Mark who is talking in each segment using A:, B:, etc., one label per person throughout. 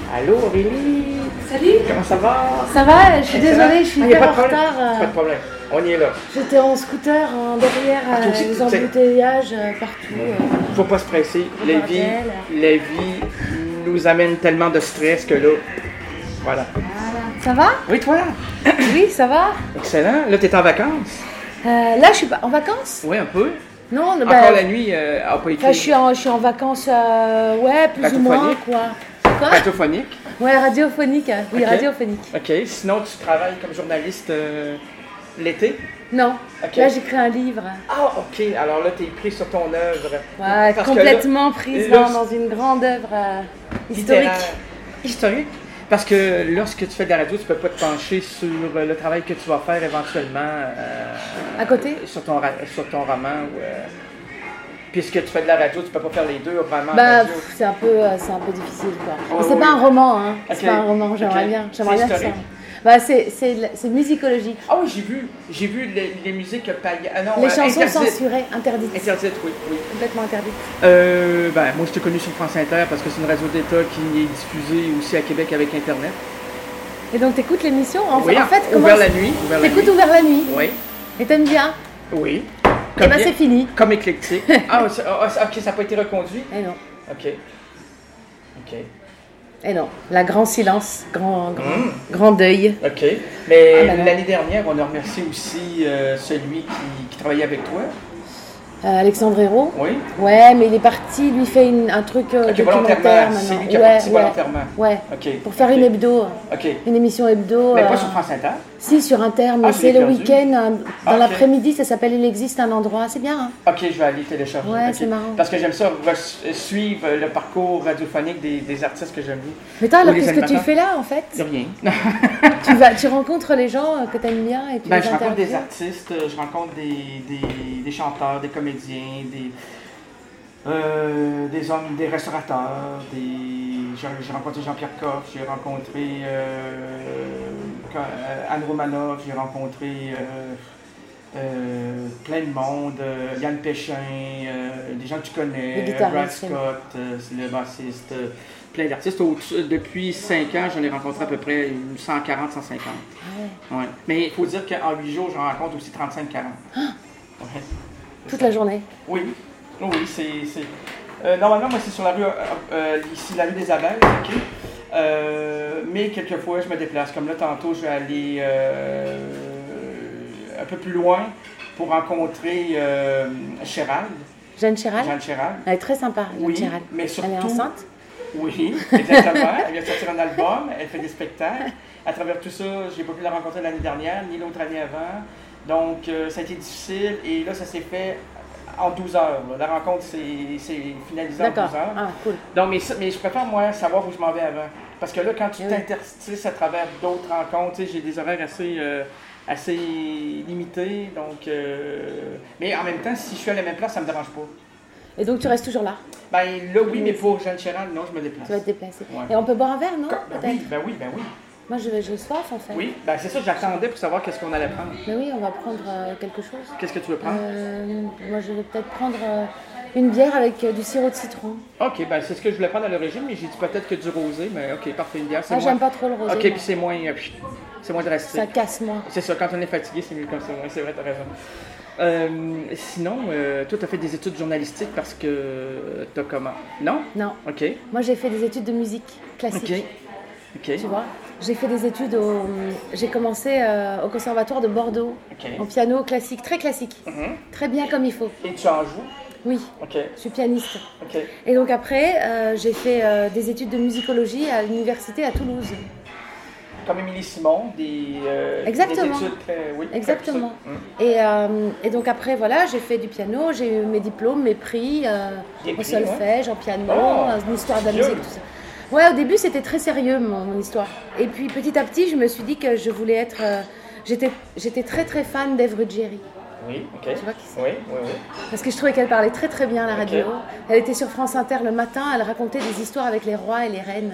A: Allô Aurélie?
B: Salut!
A: Comment ça va?
B: Ça va? Je suis désolée, je suis hyper en retard.
A: Pas de problème, on y est là.
B: J'étais en scooter derrière les embouteillages partout.
A: Faut pas se presser. La vie nous amène tellement de stress que là, voilà.
B: Ça va?
A: Oui, toi?
B: Oui, ça va.
A: Excellent. Là, t'es en vacances?
B: Là, je suis en vacances?
A: Oui, un peu.
B: Non,
A: encore la nuit, a pas été...
B: je suis en vacances, plus ou moins, quoi. Quoi?
A: Radiophonique?
B: Ouais, radiophonique. Oui,
A: okay.
B: Radiophonique.
A: OK. Sinon, tu travailles comme journaliste l'été?
B: Non.
A: Okay.
B: Là, j'écris un livre.
A: Ah, OK. Alors là, tu es prise sur ton œuvre.
B: Ouais, complètement prise dans une grande œuvre historique.
A: Historique? Parce que lorsque tu fais de la radio, tu ne peux pas te pencher sur le travail que tu vas faire éventuellement
B: à côté?
A: Sur ton roman. Puisque tu fais de la radio, tu ne peux pas faire les deux, vraiment.
B: C'est un peu difficile, quoi. Mais c'est pas un roman, hein. Okay. C'est pas un roman, j'aimerais bien que ça. C'est musicologique.
A: Ah oui, j'ai vu les musiques
B: les chansons censurées, interdites.
A: Interdites, oui.
B: Complètement interdites.
A: Moi, je t'ai connu sur France Inter parce que c'est une radio d'État qui est diffusée aussi à Québec avec Internet.
B: Et donc, t'écoutes l'émission?
A: Oui, en fait, Ouvert la nuit.
B: T'écoutes Ouvert la nuit?
A: Oui.
B: Et t'aimes bien?
A: Oui.
B: Et c'est fini.
A: Comme éclectique. OK, ça n'a pas été reconduit?
B: Eh non.
A: OK.
B: Et non, grand silence, grand deuil.
A: OK. Mais l'année dernière, on a remercié aussi celui qui travaillait avec toi.
B: Alexandre Hérault.
A: Oui.
B: Ouais, mais il est parti, lui fait un truc documentaire maintenant.
A: C'est lui qui est parti volontairement.
B: Ouais.
A: OK.
B: Pour faire une hebdo.
A: OK.
B: Une émission hebdo.
A: Mais pas sur France Inter?
B: Si, sur Inter, mais c'est le week-end. Dans l'après-midi, ça s'appelle Il existe un endroit. C'est bien, hein?
A: OK, je vais aller télécharger.
B: Ouais, c'est marrant.
A: Parce que j'aime ça, suivre le parcours radiophonique des artistes que j'aime bien.
B: Mais toi, alors, qu'est-ce que tu fais là, en fait?
A: Rien.
B: Tu rencontres les gens que tu aimes bien et puis
A: je rencontre des artistes, je rencontre des chanteurs, des comédiens, des hommes, des restaurateurs, j'ai rencontré Jean-Pierre Coff, j'ai rencontré Anne Romanoff, j'ai rencontré plein de monde, Yann Péchin, des gens que tu connais, Brad Scott, c'est le bassiste, plein d'artistes. Depuis 5 ans, j'en ai rencontré à peu près 140, 150. Ah ouais. Mais il faut dire qu'en 8 jours, j'en rencontre aussi 35-40.
B: Ah! Ouais. Toute la journée?
A: Oui, c'est... normalement, moi, c'est sur la rue, ici, la rue des Abeilles, OK? Mais quelquefois, je me déplace. Comme là, tantôt, je vais aller un peu plus loin pour rencontrer Chérald.
B: Jeanne Chérald?
A: Jeanne Chérald.
B: Elle est très sympa, Jeanne Chérald.
A: Mais surtout,
B: elle est enceinte?
A: Oui, exactement. Elle vient de sortir un album, elle fait des spectacles. À travers tout ça, j'ai pas pu la rencontrer l'année dernière, ni l'autre année avant. Donc, ça a été difficile et là, ça s'est fait en 12 heures. La rencontre s'est finalisée en 12 heures.
B: Ah, cool.
A: Donc, mais je préfère, moi, savoir où je m'en vais avant. Parce que là, quand tu t'interstices à travers d'autres rencontres, j'ai des horaires assez limités. Donc, mais en même temps, si je suis à la même place, ça ne me dérange pas.
B: Et donc, tu restes toujours là?
A: Là, oui, mais pour Jeanne Chérald, non, je me déplace.
B: Tu vas te déplacer.
A: Ouais.
B: Et on peut boire un verre, non?
A: Ben oui.
B: Moi, j'ai soif, en fait.
A: Oui, c'est ça, j'attendais pour savoir qu'est-ce qu'on allait prendre.
B: Mais oui, on va prendre quelque chose.
A: Qu'est-ce que tu veux prendre?
B: Moi, je vais peut-être prendre une bière avec du sirop de citron.
A: OK, c'est ce que je voulais prendre à l'origine, mais j'ai dit peut-être que du rosé, mais OK, parfait, une bière, c'est
B: j'aime pas trop le rosé.
A: OK, puis c'est moins drastique.
B: Ça casse moins.
A: C'est ça, quand on est fatigué, c'est mieux comme ça. C'est vrai, t'as raison. Sinon, toi, tu as fait des études journalistiques parce que t'as comment? Non?
B: Non.
A: OK.
B: Moi, j'ai fait des études de musique classique.
A: OK.
B: Tu vois? J'ai fait des études j'ai commencé au conservatoire de Bordeaux, en piano classique, très classique, très bien comme il faut.
A: Et tu en joues?
B: Oui,
A: OK.
B: Je suis pianiste.
A: OK.
B: Et donc après, j'ai fait des études de musicologie à l'université à Toulouse.
A: Comme Émilie Simon,
B: Exactement.
A: Des études très... Oui,
B: exactement. Et donc après, voilà, j'ai fait du piano, j'ai eu mes diplômes, mes prix, au solfège, en piano, une histoire de la musique, tout ça. Ouais, au début, c'était très sérieux, mon histoire. Et puis, petit à petit, je me suis dit que je voulais être... J'étais très, très fan d'Ève Ruggieri.
A: Oui, OK.
B: Tu vois qui c'est?
A: Oui.
B: Parce que je trouvais qu'elle parlait très, très bien à la radio. Elle était sur France Inter le matin, elle racontait des histoires avec les rois et les reines.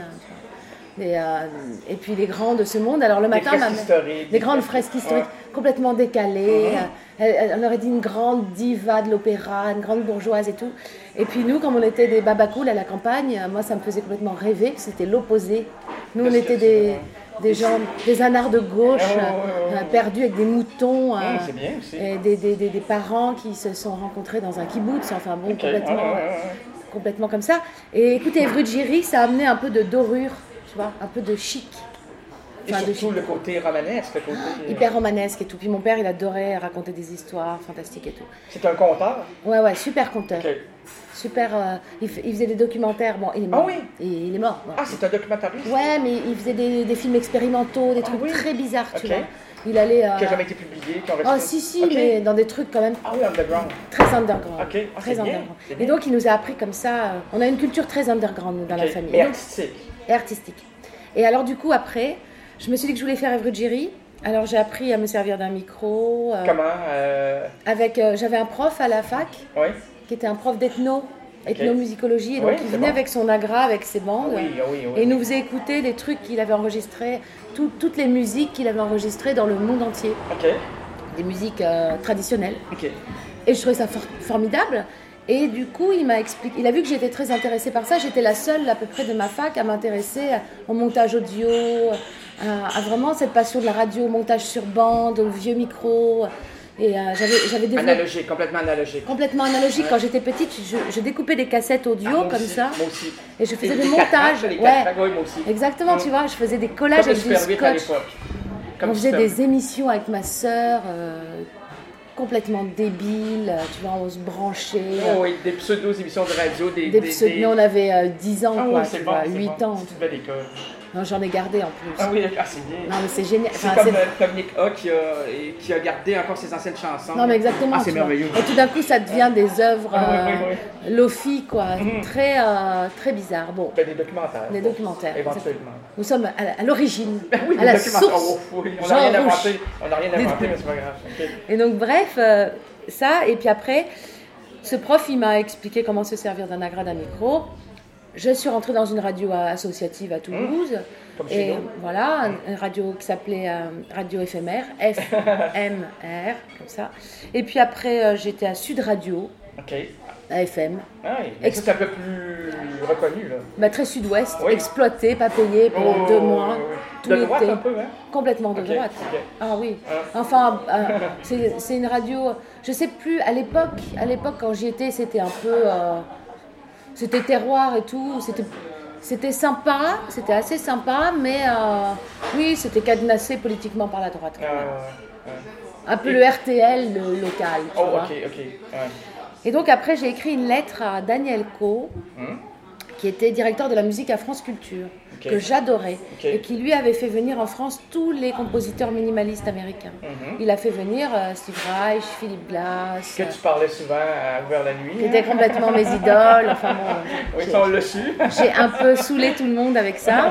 B: Et puis les grands de ce monde. Alors le matin, des grandes fresques historiques complètement décalées. Elle aurait dit une grande diva de l'opéra, une grande bourgeoise et tout. Et puis nous, comme on était des babacools à la campagne, moi ça me faisait complètement rêver, c'était l'opposé Nous, on était des gens, des anards de gauche, perdus avec des moutons.
A: C'est bien aussi.
B: Et des parents qui se sont rencontrés dans un kibbutz, enfin bon, complètement comme ça. Et écoutez, Ruggieri, ça a amené un peu de dorure, tu vois, un peu de chic.
A: Enfin, et surtout le côté romanesque,
B: hyper romanesque et tout. Puis mon père, il adorait raconter des histoires fantastiques et tout.
A: C'est un conteur?
B: Ouais, super conteur. Okay. Super. Il faisait des documentaires. Bon, il est mort.
A: Ah oui?
B: Il est mort.
A: Ouais. Ah, c'est un documentariste?
B: Ouais, mais il faisait des films expérimentaux, des trucs très bizarres, tu vois. Il allait.
A: Qui n'a jamais été publié?
B: Si, mais dans des trucs quand même.
A: Ah oui, underground.
B: Très underground.
A: Ok,
B: très underground. Et donc, il nous a appris comme ça. On a une culture très underground dans la famille.
A: Et artistique.
B: Et artistique. Et alors, du coup, après. Je me suis dit que je voulais faire Ève Ruggieri. Alors j'ai appris à me servir d'un micro.
A: Comment
B: j'avais un prof à la fac qui était un prof ethnomusicologie. Et donc il venait avec son agra, avec ses bandes. Et il nous faisait écouter des trucs qu'il avait enregistrés, toutes les musiques qu'il avait enregistrées dans le monde entier. Des musiques traditionnelles. Et je trouvais ça formidable. Et du coup, il m'a expliqué, il a vu que j'étais très intéressée par ça. J'étais la seule à peu près de ma fac à m'intéresser au montage audio, à vraiment cette passion de la radio, au montage sur bande, au vieux micro. Et j'avais développé...
A: Analogique, complètement analogique.
B: Complètement analogique. Quand j'étais petite, je découpais des cassettes audio comme ça.
A: Moi aussi.
B: Et je faisais des montages.
A: Moi aussi.
B: Exactement, tu vois, je faisais des collages avec du scotch. On faisait des émissions avec ma sœur. Complètement débile, tu vois, on se branchait.
A: Oui, des pseudo-émissions de radio.
B: Nous, on avait 10 ans, quoi,
A: tu vois,
B: 8 ans.
A: C'est une belle école.
B: Non, j'en ai gardé en plus.
A: Ah oui, c'est bien.
B: Non, mais c'est génial.
A: C'est comme Nick A qui a gardé encore ses anciennes chansons.
B: Non, mais exactement.
A: C'est merveilleux.
B: Et tout d'un coup, ça devient des œuvres lofi, quoi. Très bizarre. Bon.
A: Des documentaires.
B: Des documentaires.
A: Éventuellement.
B: Nous sommes à l'origine,
A: oui,
B: à la source.
A: On n'a rien inventé, mais c'est pas grave.
B: Et donc, bref, ça. Et puis après, ce prof, il m'a expliqué comment se servir d'un agra, d'un micro. Je suis rentrée dans une radio associative à Toulouse.
A: Comme chez nous.
B: Voilà, une radio qui s'appelait Radio Éphémère, FMR, comme ça. Et puis après, j'étais à Sud Radio, à FM.
A: Ah oui, c'est un peu plus reconnu, là.
B: Très sud-ouest, exploité, pas payé pendant 2 mois.
A: Tout de droite un peu, hein?
B: Complètement de droite. Ah oui. Enfin, c'est une radio, je sais plus, à l'époque quand j'y étais, c'était un peu... C'était terroir et tout, c'était sympa, c'était assez sympa, mais oui, c'était cadenassé politiquement par la droite. Un peu le RTL local. Tu vois.
A: Ok.
B: Et donc après, j'ai écrit une lettre à Daniel Coe, qui était directeur de la musique à France Culture, que j'adorais, et qui lui avait fait venir en France tous les compositeurs minimalistes américains. Il a fait venir Steve Reich, Philip Glass.
A: Que tu parlais souvent vers la nuit.
B: Qui étaient complètement mes idoles. Enfin bon,
A: oui, ça on l'a su.
B: J'ai un peu saoulé tout le monde avec ça.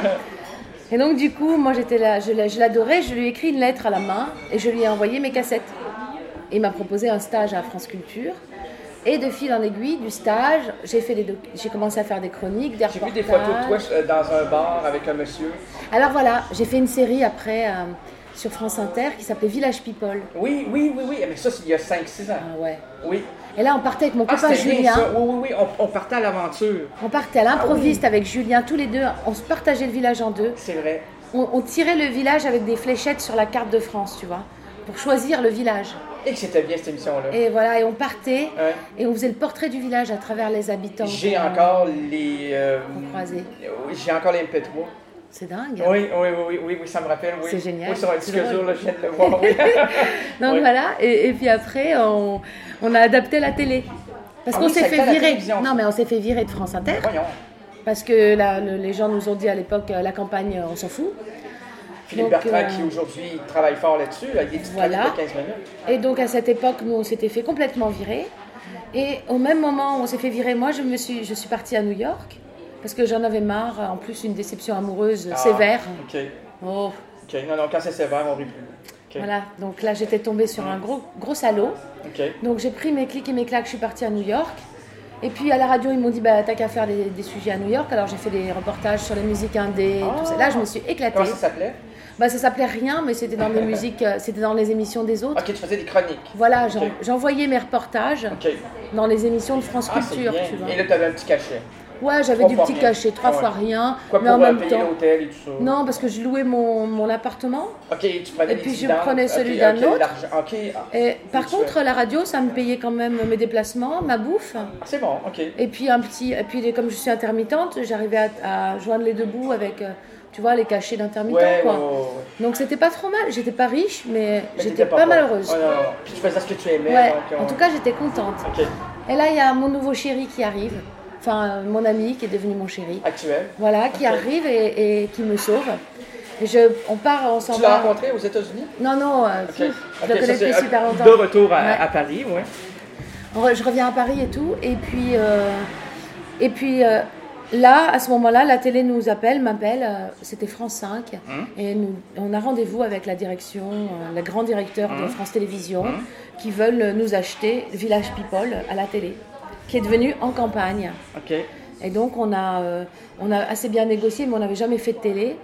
B: Et donc du coup, moi j'étais là, je l'adorais, je lui ai écrit une lettre à la main et je lui ai envoyé mes cassettes. Et il m'a proposé un stage à France Culture. Et de fil en aiguille du stage, j'ai commencé à faire des chroniques, des reportages.
A: J'ai vu des photos de toi dans un bar avec un monsieur.
B: Alors voilà, j'ai fait une série après sur France Inter qui s'appelait Village People.
A: Oui, mais ça c'est il y a 5-6 ans.
B: Ah ouais.
A: Oui.
B: Et là on partait avec mon copain Julien.
A: Oui, on partait à l'aventure.
B: On partait à l'improviste avec Julien, tous les deux, on se partageait le village en deux.
A: C'est vrai.
B: On tirait le village avec des fléchettes sur la carte de France, tu vois, pour choisir le village.
A: Et que c'était bien cette émission-là.
B: Et voilà, et on partait, et on faisait le portrait du village à travers les habitants.
A: J'ai encore les...
B: croisés.
A: J'ai encore les MP3.
B: C'est dingue.
A: Oui, ça me rappelle. Oui.
B: C'est génial.
A: Oui, sur un disque dur, là, je viens de le voir. Oui.
B: Donc voilà, et puis après, on a adapté la télé. Parce qu'on s'est fait virer. Non, mais on s'est fait virer de France Inter.
A: Voyons.
B: Parce que les gens nous ont dit à l'époque, la campagne, on s'en fout.
A: Philippe Bertrand, qui aujourd'hui travaille fort là-dessus, il y a des petites chroniques de 15 minutes.
B: Et donc à cette époque, nous, on s'était fait complètement virer. Et au même moment où on s'est fait virer, moi, je suis partie à New York, parce que j'en avais marre, en plus une déception amoureuse sévère.
A: Ok.
B: Oh.
A: Ok, non, quand c'est sévère, on rit plus. Okay.
B: Voilà, donc là, j'étais tombée sur un gros salaud.
A: Okay.
B: Donc j'ai pris mes clics et mes claques, je suis partie à New York. Et puis à la radio, ils m'ont dit, t'as qu'à faire des sujets à New York. Alors j'ai fait des reportages sur les musiques indé, tout ça. Là, je me suis éclatée.
A: Comment ça s'appelait?
B: Ça s'appelait rien, mais c'était dans des musiques, c'était dans les émissions des autres.
A: Ok, tu faisais des chroniques.
B: Voilà, j'envoyais mes reportages dans les émissions de France Culture,
A: tu
B: vois.
A: Et là, tu avais un petit cachet.
B: Ouais, j'avais du petit cachet, 3 fois rien.
A: Quoi,
B: mais
A: pour
B: en même
A: payer
B: temps,
A: l'hôtel et tout ça?
B: non, parce que je louais mon appartement.
A: OK, tu prenais
B: et puis je prenais celui d'un autre. Et par contre, la radio, ça me payait quand même mes déplacements, ma bouffe.
A: C'est bon, OK.
B: Et puis comme je suis intermittente, j'arrivais à joindre les deux bouts avec, tu vois, les cachets d'intermittent, quoi. Donc c'était pas trop mal. J'étais pas riche, mais j'étais pas malheureuse.
A: Oh, non. Puis tu faisais ce que tu aimais.
B: Ouais.
A: Donc,
B: en tout cas, j'étais contente.
A: OK.
B: Et là, il y a mon nouveau chéri qui arrive. Enfin, mon ami qui est devenu mon chéri.
A: Actuel.
B: Voilà, qui arrive et qui me sauve. Et on part ensemble.
A: Tu l'as rencontré aux États-Unis?
B: Non, je le connais depuis super longtemps.
A: De retour à Paris, oui.
B: Je reviens à Paris et tout. Et puis là, à ce moment-là, la télé m'appelle. C'était France 5. Et on a rendez-vous avec la direction, le grand directeur de France Télévisions, qui veulent nous acheter Village People à la télé, qui est devenu En Campagne.
A: OK.
B: Et donc, on a assez bien négocié, mais on n'avait jamais fait de télé.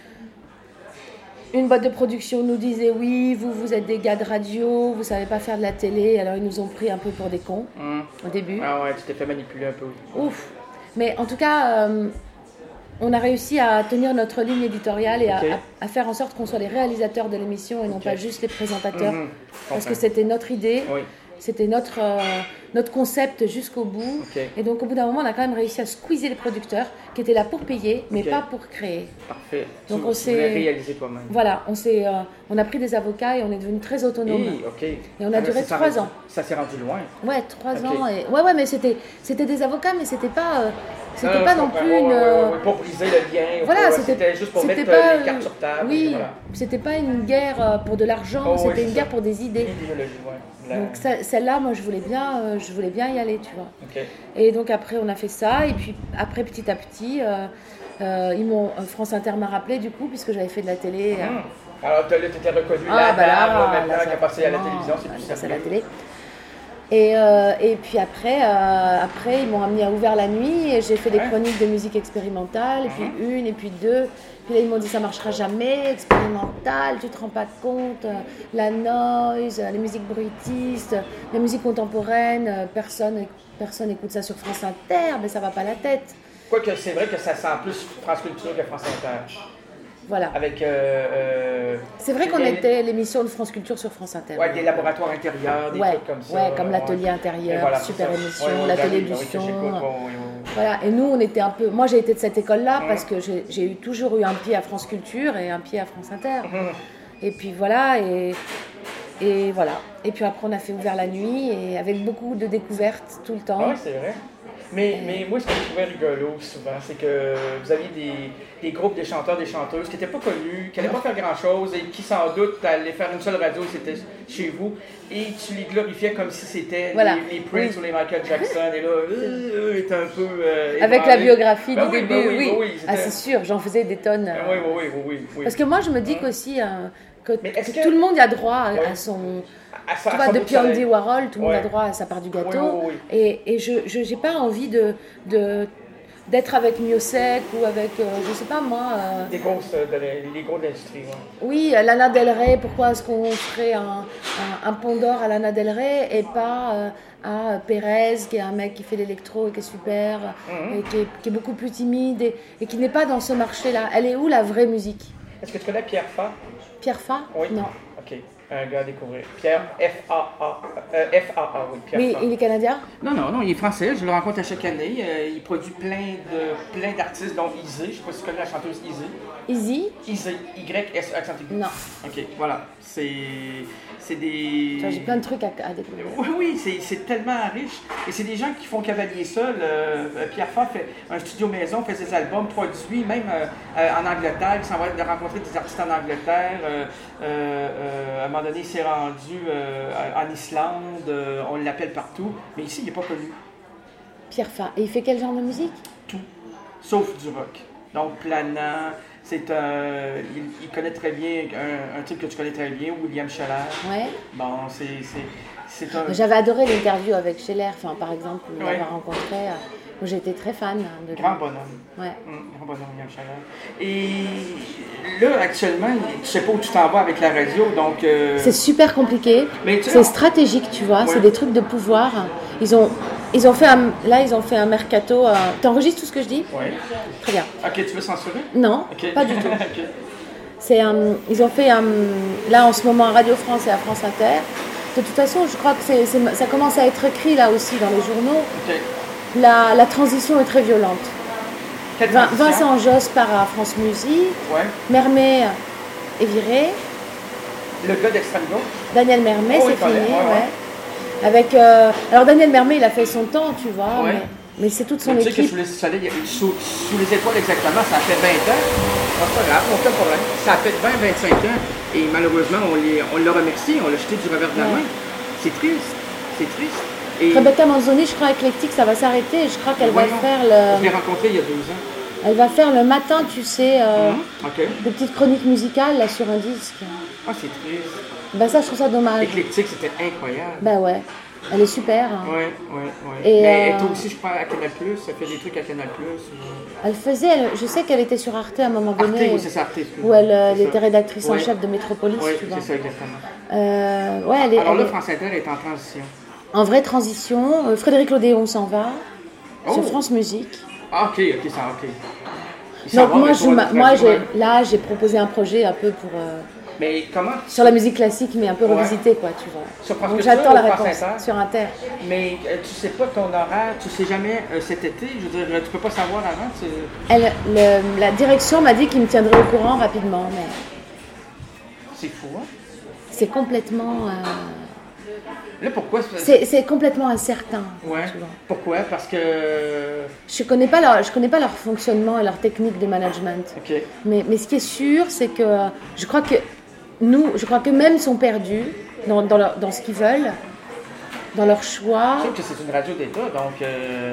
B: Une boîte de production nous disait oui, vous êtes des gars de radio, vous savez pas faire de la télé. Alors ils nous ont pris un peu pour des cons au début.
A: Ah ouais, tu t'es fait manipuler un peu.
B: Ouf. Mais en tout cas, on a réussi à tenir notre ligne éditoriale et à faire en sorte qu'on soit les réalisateurs de l'émission et non pas juste les présentateurs. Parce que c'était notre idée. Oui. C'était notre concept jusqu'au bout. Et donc, au bout d'un moment, on a quand même réussi à squeezer les producteurs qui étaient là pour payer, mais pas pour créer.
A: Parfait.
B: Donc,
A: on s'est réalisé toi-même.
B: Voilà, on a pris des avocats et on est devenu très autonome. Et on a duré 3 ans.
A: Ça s'est rendu loin.
B: Ouais, 3 ans. Et... Ouais, mais c'était des avocats, mais c'était pas non plus une.
A: Pour briser le lien.
B: Voilà,
A: c'était juste pour mettre les cartes sur table.
B: Oui,
A: voilà.
B: C'était pas une guerre pour de l'argent, c'était une guerre pour des idées. Donc celle-là, moi, je voulais bien y aller, tu vois. Et donc après, on a fait ça, et puis après, petit à petit, France Inter m'a rappelé du coup, puisque j'avais fait de la télé.
A: Alors tu étais reconnue maintenant qui a passé à la télévision, c'est plus
B: simple. À la télé. Et puis après, ils m'ont amené à Ouvert la nuit, et j'ai fait des chroniques de musique expérimentale, et puis 1, et puis 2. Puis là, ils m'ont dit ça marchera jamais, expérimental, tu te rends pas compte, la noise, les musiques bruitistes, la musique contemporaine, personne écoute ça sur France Inter, mais ça va pas la tête.
A: Quoique c'est vrai que ça sent plus France Culture que France Inter.
B: Voilà.
A: Avec.
B: C'est vrai qu'on était l'émission de France Culture sur France Inter.
A: Ouais, des laboratoires intérieurs, des trucs comme ça.
B: Ouais, comme l'atelier intérieur, super émission, la télé du son. Voilà, et nous, on était un peu. Moi, j'ai été de cette école-là parce que j'ai toujours eu un pied à France Culture et un pied à France Inter. Et puis voilà, et voilà. Et puis après, on a fait Ouvert la nuit et avec beaucoup de découvertes tout le temps.
A: Oui, c'est vrai. Mais moi, ce que je trouvais rigolo souvent, c'est que vous aviez des groupes de chanteurs, des chanteuses qui n'étaient pas connus, qui n'allaient pas faire grand-chose et qui, sans doute, allaient faire une seule radio, c'était chez vous. Et tu les glorifiais comme si c'était les Prince ou les Michael Jackson. Et là, était un peu...
B: avec la biographie du début, oui. Ah, c'est sûr, j'en faisais des tonnes.
A: Oui.
B: Parce que moi, je me dis qu'aussi que tout le monde a droit à son... Tu vois, depuis Andy Warhol, tout le monde a droit à sa part du gâteau. Et je n'ai pas envie d'être avec Miossec ou avec, je sais pas moi...
A: les gros de l'industrie,
B: Oui, Lana Del Rey, pourquoi est-ce qu'on ferait un pont d'or à Lana Del Rey et pas à Pérez, qui est un mec qui fait l'électro et qui est super, et qui est beaucoup plus timide et qui n'est pas dans ce marché-là. Elle est où la vraie musique?
A: Est-ce que tu connais Pierre Fa?
B: Pierre Fa?
A: Oui.
B: Non.
A: OK. Un gars à découvrir. Pierre F-A-A. F-A-A, oui. Pierre
B: oui,
A: Fa.
B: il est canadien?
A: Non, il est français. Je le rencontre à chaque année. Il produit plein d'artistes, dont Izzy. Je ne sais pas si tu connais la chanteuse Izzy.
B: Izzy?
A: Izzy. Y-S-E accent aigu.
B: Non.
A: OK, voilà. C'est des...
B: J'ai plein de trucs à découvrir.
A: Oui, c'est tellement riche. Et c'est des gens qui font cavalier seul. Pierre Fa fait un studio maison, fait ses albums, produit, même en Angleterre. Il s'en va rencontrer des artistes en Angleterre. À un moment donné, il s'est rendu en Islande. On l'appelle partout. Mais ici, il n'est pas connu.
B: Pierre Fa. Et il fait quel genre de musique?
A: Tout. Sauf du rock. Donc, planant. Il connaît très bien un type que tu connais très bien, William Scheller.
B: Ouais.
A: Bon, c'est un...
B: J'avais adoré l'interview avec Scheller, par exemple, l'avoir rencontré. J'ai été très fan de lui.
A: Grand bonhomme.
B: Ouais.
A: Grand bonhomme, William Scheller. Et là, actuellement, tu sais pas où tu t'en vas avec la radio, donc... C'est
B: super compliqué. C'est stratégique, tu vois. Ouais. C'est des trucs de pouvoir. Ils ont fait un mercato. T'enregistres tout ce que je dis?
A: Oui.
B: Très bien.
A: Ok, tu veux censurer?
B: Non,
A: Okay.
B: pas du tout.
A: Okay.
B: Ils ont fait là en ce moment à Radio France et à France Inter. De toute façon, je crois que ça commence à être écrit là aussi dans les journaux.
A: Okay.
B: La transition est très violente. Vincent Josse part à France Musique.
A: Ouais.
B: Mermet est viré.
A: Le gars d'extrême gauche.
B: Daniel Mermet, c'est fini. Ouais. Avec, alors Daniel Mermet, il a fait son temps, tu vois.
A: Ouais.
B: Mais c'est toute son équipe.
A: Tu sais que sous les étoiles exactement, ça a fait 20 ans. C'est pas grave, aucun problème. Ça a fait 20-25 ans. Et malheureusement, on l'a remercié, on l'a jeté du revers de la main. C'est triste. C'est triste. Et
B: Rebecca Manzoni, je crois, éclectique, ça va s'arrêter. Je crois qu'elle va faire le.
A: Je l'ai rencontrée il y a 2 ans.
B: Elle va faire le matin, tu sais,
A: okay.
B: des petites chroniques musicales là sur un disque.
A: Ah, c'est triste.
B: Ben ça, je trouve ça dommage.
A: Éclectique, c'était incroyable.
B: Ben ouais, elle est super. Hein.
A: Oui. Mais toi aussi, je crois, à Canal+, ça fait des trucs à Canal+.
B: Elle faisait, je sais qu'elle était sur Arte à un moment donné.
A: Arte, oui, c'est ça, Arte.
B: Où elle était rédactrice en chef de Métropolis, tu vois.
A: Oui, c'est ça, exactement.
B: Ouais,
A: alors là, France Inter est en transition.
B: En vraie transition. Frédéric Lodéon s'en va sur France Musique.
A: Ah, ok.
B: Donc moi, j'ai proposé un projet un peu pour...
A: mais comment?
B: Sur la musique classique, mais un peu revisité, quoi, tu vois.
A: Sur France
B: Donc j'attends la réponse sur Inter.
A: Mais tu sais pas ton horaire, tu sais jamais cet été, je veux dire, tu peux pas savoir avant.
B: La direction m'a dit qu'il me tiendrait au courant rapidement, mais...
A: C'est fou, hein?
B: C'est complètement...
A: Là, pourquoi?
B: C'est complètement incertain.
A: Ouais. Tu vois. Pourquoi? Parce que...
B: Je connais pas leur fonctionnement et leur technique de management.
A: Okay.
B: Mais ce qui est sûr, c'est que je crois que même sont perdus dans ce qu'ils veulent, dans leur choix.
A: Je sais que c'est une radio d'État, donc...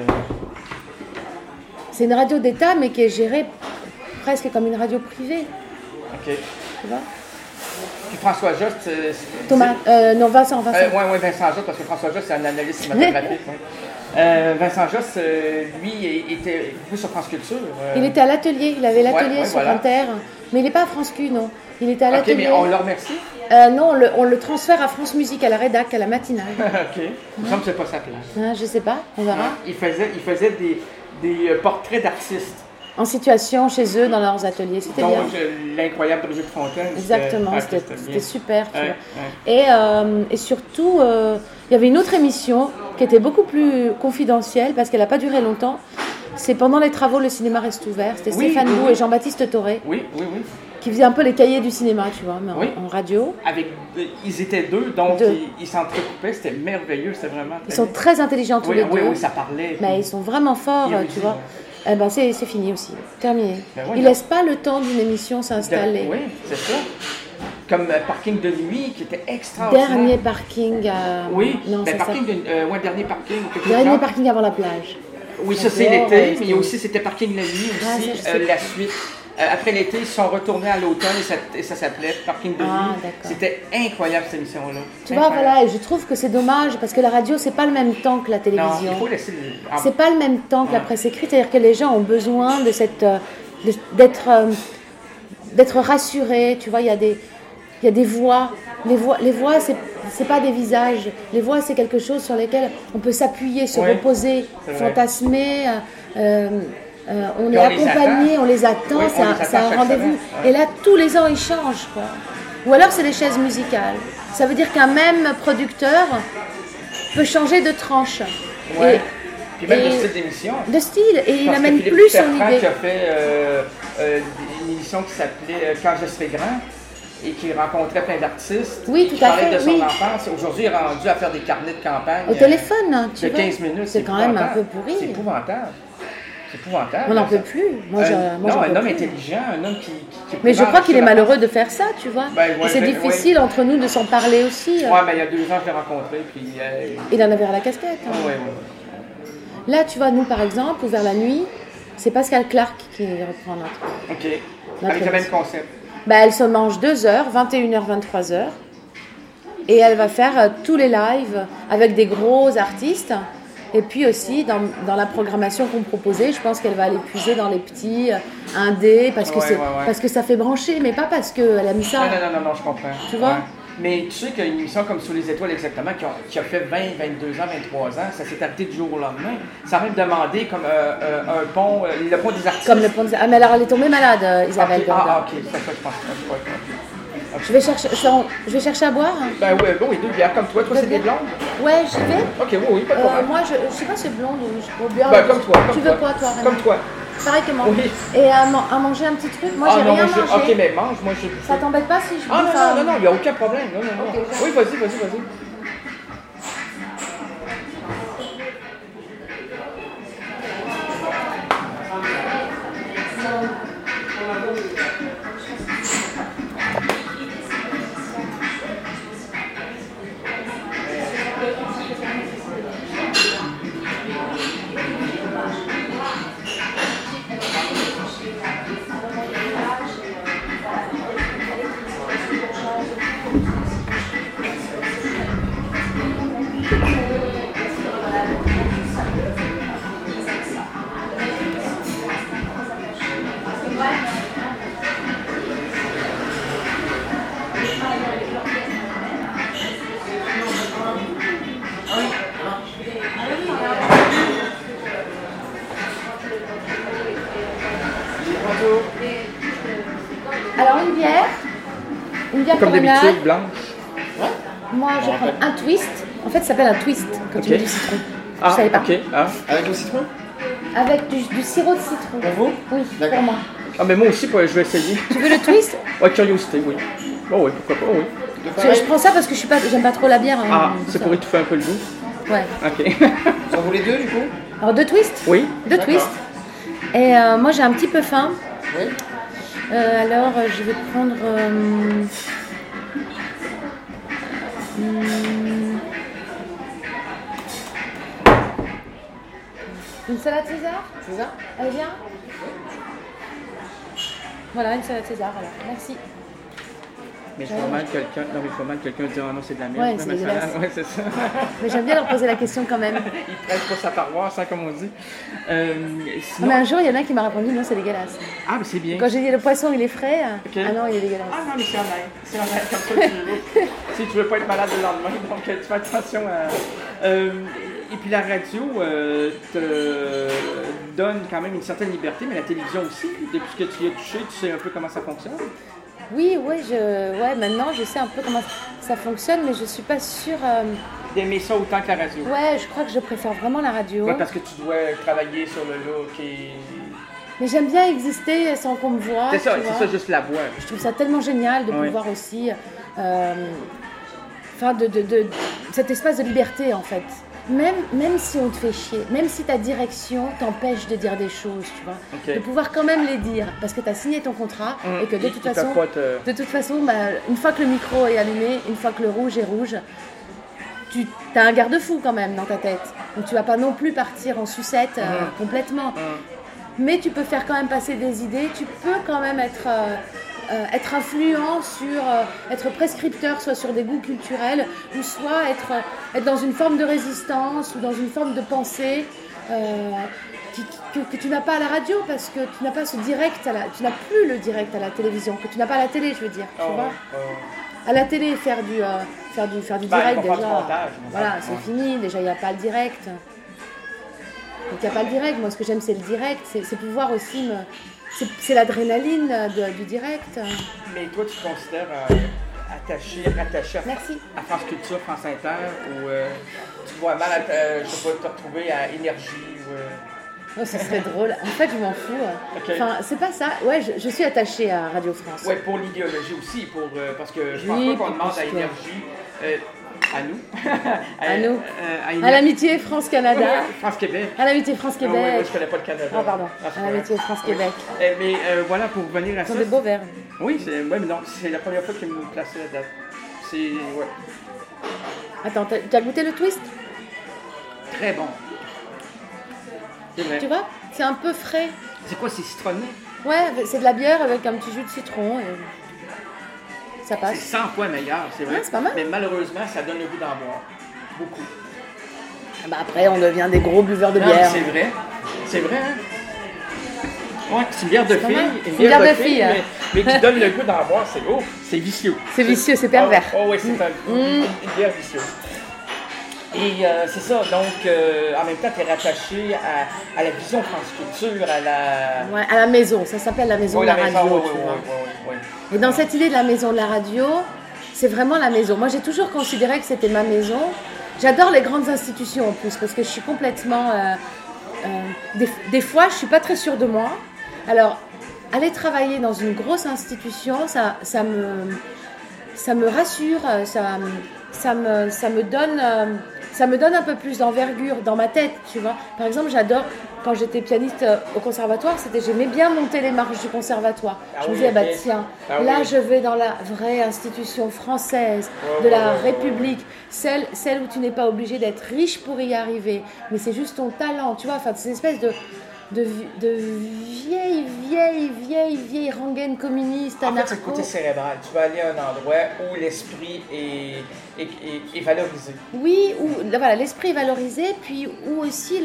B: C'est une radio d'État, mais qui est gérée presque comme une radio privée.
A: OK.
B: Tu vois?
A: Puis François Josse...
B: Vincent.
A: Oui, Vincent Josse, parce que François Josse, c'est un analyste cinématographique. Vincent Josse, lui, était beaucoup sur France Culture.
B: Il était à l'atelier, il avait l'atelier sur Inter, mais il n'est pas à France Q, non. Il était à l'atelier.
A: OK, mais on le remercie?
B: Non, on le transfère à France Musique, à la rédac, à la matinale.
A: OK. Il me semble que c'est pas sa place.
B: Je sais pas, on verra.
A: Il faisait des portraits d'artistes.
B: En situation chez eux, dans leurs ateliers, c'était bien.
A: Donc, l'incroyable Brigitte Fontaine.
B: Exactement, c'était super. Tu vois. Et surtout, il y avait une autre émission qui était beaucoup plus confidentielle, parce qu'elle n'a pas duré longtemps. C'est pendant les travaux, le cinéma reste ouvert. C'était Stéphane Bou et Jean-Baptiste Toré.
A: Oui.
B: Qui faisaient un peu les cahiers du cinéma, tu vois, mais en radio.
A: Ils étaient deux, donc ils s'entrecoupaient, c'était merveilleux, c'était vraiment très...
B: Ils sont très intelligents tous les deux.
A: Oui, ça parlait.
B: Mais ils sont vraiment forts, tu vois. Eh ben c'est fini aussi, terminé. Ils ne laissent pas le temps d'une émission s'installer.
A: Oui, c'est ça. Comme Parking de nuit, qui était extraordinaire.
B: Dernier parking
A: Oui,
B: non,
A: dernier parking.
B: Dernier parking avant la plage.
A: Oui, ça c'est l'été, mais aussi c'était Parking la nuit aussi, la suite. Après l'été, ils sont retournés à l'automne et ça s'appelait Parking de nuit. C'était incroyable cette émission-là.
B: Tu vois, voilà, et je trouve que c'est dommage parce que la radio, c'est pas le même temps que la télévision.
A: Non, il faut laisser
B: c'est pas le même temps que la presse écrite, c'est-à-dire que les gens ont besoin de d'être rassurés. Tu vois, il y a des voix. Les voix, c'est pas des visages. Les voix, c'est quelque chose sur lesquels on peut s'appuyer, se reposer, fantasmer. On est accompagné, on les attend, c'est un rendez-vous. Et là, tous les ans, ils changent, quoi. Ou alors, c'est les chaises musicales. Ça veut dire qu'un même producteur peut changer de tranche.
A: Ouais. Puis même de style d'émission.
B: De style, et il n'amène plus son idée.
A: Qui a fait une émission qui s'appelait Quand je serai grand et qui rencontrait plein d'artistes.
B: Oui, tout à fait.
A: Qui parlait de son enfance. Aujourd'hui, il est rendu à faire des carnets de campagne.
B: Au téléphone, tu
A: vois. De 15 minutes.
B: C'est quand même un peu pourri.
A: C'est épouvantable. C'est épouvantable.
B: On n'en peut plus.
A: Un homme intelligent, un homme qui
B: mais je crois qu'il est malheureux de faire ça, tu vois. Et c'est difficile entre nous de s'en parler aussi.
A: Oui, mais il y a 2 ans, je l'ai rencontré. Puis,
B: il en avait à la casquette. Hein.
A: Oui.
B: Là, tu vois, nous, par exemple, Ouvert la nuit, c'est Pascal Clark qui reprend notre.
A: OK. Avec le même concept.
B: Elle se mange 2 heures, 21h, 23h. Et elle va faire tous les lives avec des gros artistes. Et puis aussi, dans la programmation qu'on proposait, je pense qu'elle va aller puiser dans les petits indés, parce que ça fait brancher, mais pas parce qu'elle aime ça.
A: Non, je comprends.
B: Tu vois
A: Mais tu sais qu'une émission comme Sous les étoiles exactement, qui a fait 20, 22 ans, 23 ans, ça s'est arrêté du jour au lendemain. Ça a même demandé comme un pont, le pont des artistes.
B: Comme le pont des artistes. Ah, mais alors elle est tombée malade, Isabelle.
A: Ok, c'est ça que je pense. Okay.
B: Je vais chercher à boire.
A: Ben oui, 2 bières comme toi. Toi, c'est des blondes?
B: Ouais, j'y vais.
A: Ok, oui, pas de problème.
B: Moi, je sais pas si c'est blonde ou je bois bien.
A: Ben, comme toi.
B: Tu veux quoi, toi, René?
A: Comme toi.
B: Pareil que moi.
A: Oui.
B: Et à manger un petit truc, moi j'ai rien mangé.
A: Ok, mais mange, moi je...
B: Ça t'embête pas si je
A: Ah
B: bouffe ça?
A: Non, il n'y a aucun problème. Non.
B: Okay,
A: oui, vas-y.
B: Alors une bière
A: comme
B: corognale.
A: d'habitude, blanche.
B: Ouais. Moi je prends un twist. En fait ça s'appelle un twist quand tu mets du citron. Je savais pas.
A: Ok. Avec du citron?
B: Avec du sirop de citron.
A: Pour vous?
B: Oui, pour moi.
A: Ah mais moi aussi, je vais essayer.
B: Tu veux le twist?
A: Ouais, curiosité, oui. Oh oui, pourquoi pas, oui.
B: Je prends ça parce que j'aime pas trop la bière.
A: C'est pour étouffer un peu le goût?
B: Ouais.
A: Ok.
C: Vous en voulez 2 du coup?
B: Alors 2 twists?
A: Oui.
B: 2 twists. Et moi j'ai un petit peu faim.
C: Oui.
B: Alors je vais prendre... une salade César?
C: César?
B: Elle est bien? Voilà, une salade César alors. Merci.
A: Mais je vois mal quelqu'un dire oh non, c'est de la merde.
B: Ouais, c'est dégueulasse.
A: Ouais, c'est ça.
B: Mais j'aime bien leur poser la question quand même.
A: Il prêche pour sa paroisse, hein, comme on dit. Sinon...
B: Mais un jour, il y en a qui m'a répondu non, c'est dégueulasse.
A: Ah, mais c'est bien.
B: Quand j'ai dit le poisson, il est frais,
A: okay.
B: Ah non, il est dégueulasse.
A: Ah non, mais c'est honnête. C'est honnête, comme ça tu veux. Si tu veux pas être malade le lendemain, donc tu fais attention à... et puis la radio te donne quand même une certaine liberté, mais la télévision aussi. Depuis que tu y as touché, tu sais un peu comment ça fonctionne?
B: Oui, maintenant je sais un peu comment ça fonctionne, mais je suis pas sûre...
A: D'aimer ça autant que la radio?
B: Ouais, je crois que je préfère vraiment la radio.
A: Ouais, parce que tu dois travailler sur le look et...
B: Mais j'aime bien exister sans qu'on me voie.
A: C'est ça, juste la voix.
B: Je trouve ça tellement génial de pouvoir aussi... de cet espace de liberté, en fait. Même si on te fait chier, même si ta direction t'empêche de dire des choses, tu vois,
A: okay.
B: De pouvoir quand même les dire, parce que tu as signé ton contrat et que de toute façon, une fois que le micro est allumé, une fois que le rouge est rouge, tu as un garde-fou quand même dans ta tête. Donc tu vas pas non plus partir en sucette complètement. Mais tu peux faire quand même passer des idées, tu peux quand même être influent être prescripteur, soit sur des goûts culturels, ou soit être dans une forme de résistance ou dans une forme de pensée que tu n'as pas à la radio, parce que tu n'as pas ce direct, tu n'as plus le direct à la télévision, que tu n'as pas à la télé, je veux dire. Tu vois à la télé, faire du direct, déjà, voilà, c'est fini, déjà il n'y a pas le direct. Donc il n'y a pas le direct, moi ce que j'aime c'est le direct, c'est pouvoir aussi c'est l'adrénaline du direct.
A: Mais toi, tu te considères rattaché à France Culture, France Inter, ou tu te vois mal, te retrouver à Énergie ou...
B: Oh, ce serait drôle. En fait, je m'en fous.
A: Okay.
B: Enfin, c'est pas ça. Ouais, je suis attachée à Radio France.
A: Ouais, pour l'idéologie aussi, parce que je pense pas qu'on demande à Énergie... à nous.
B: À l'amitié France-Canada.
A: Oui, France-Québec.
B: À l'amitié France-Québec.
A: Oui, moi, je connais pas le Canada.
B: Ah, pardon. À l'amitié France-Québec.
A: Oui. Mais voilà, pour revenir à ça.
B: Ce sont des beaux vers.
A: Oui, mais non, c'est la première fois qu'il me plaçait la date. Ouais.
B: Attends, t'as goûté le twist?
A: Très bon. C'est vrai.
B: Tu vois? C'est un peu frais.
A: C'est quoi, c'est citronné?
B: Ouais, c'est de la bière avec un petit jus de citron. Ça passe.
A: C'est 100 fois meilleur, c'est vrai.
B: Ouais, c'est pas mal.
A: Mais malheureusement, ça donne le goût d'en boire. Beaucoup.
B: Bah après, on devient des gros buveurs de bière.
A: C'est vrai. C'est vrai, hein? Oui, c'est une bière de fille.
B: Une bière de fille.
A: Mais qui donne le goût d'en boire, c'est vicieux.
B: C'est vicieux, c'est pervers.
A: Oui, c'est une bière vicieuse. Et c'est ça, donc en même temps, tu es rattaché à la vision France Culture, à la
B: maison, ça s'appelle la maison de la radio. Et dans cette idée de la maison de la radio, c'est vraiment la maison. Moi, j'ai toujours considéré que c'était ma maison. J'adore les grandes institutions en plus, parce que je suis complètement... des fois, je ne suis pas très sûre de moi. Alors, aller travailler dans une grosse institution, ça me rassure, ça me donne un peu plus d'envergure dans ma tête, tu vois. Par exemple, j'adore, quand j'étais pianiste au conservatoire, j'aimais bien monter les marches du conservatoire. Je me disais, tiens, je vais dans la vraie institution française de la République, celle où tu n'es pas obligé d'être riche pour y arriver, mais c'est juste ton talent, tu vois. Enfin, c'est une espèce de vieille rengaine communiste, anarcho.
A: En fait, c'est le côté cérébral. Tu vas aller à un endroit où l'esprit est valorisé.
B: Oui, où voilà, l'esprit est valorisé, puis où aussi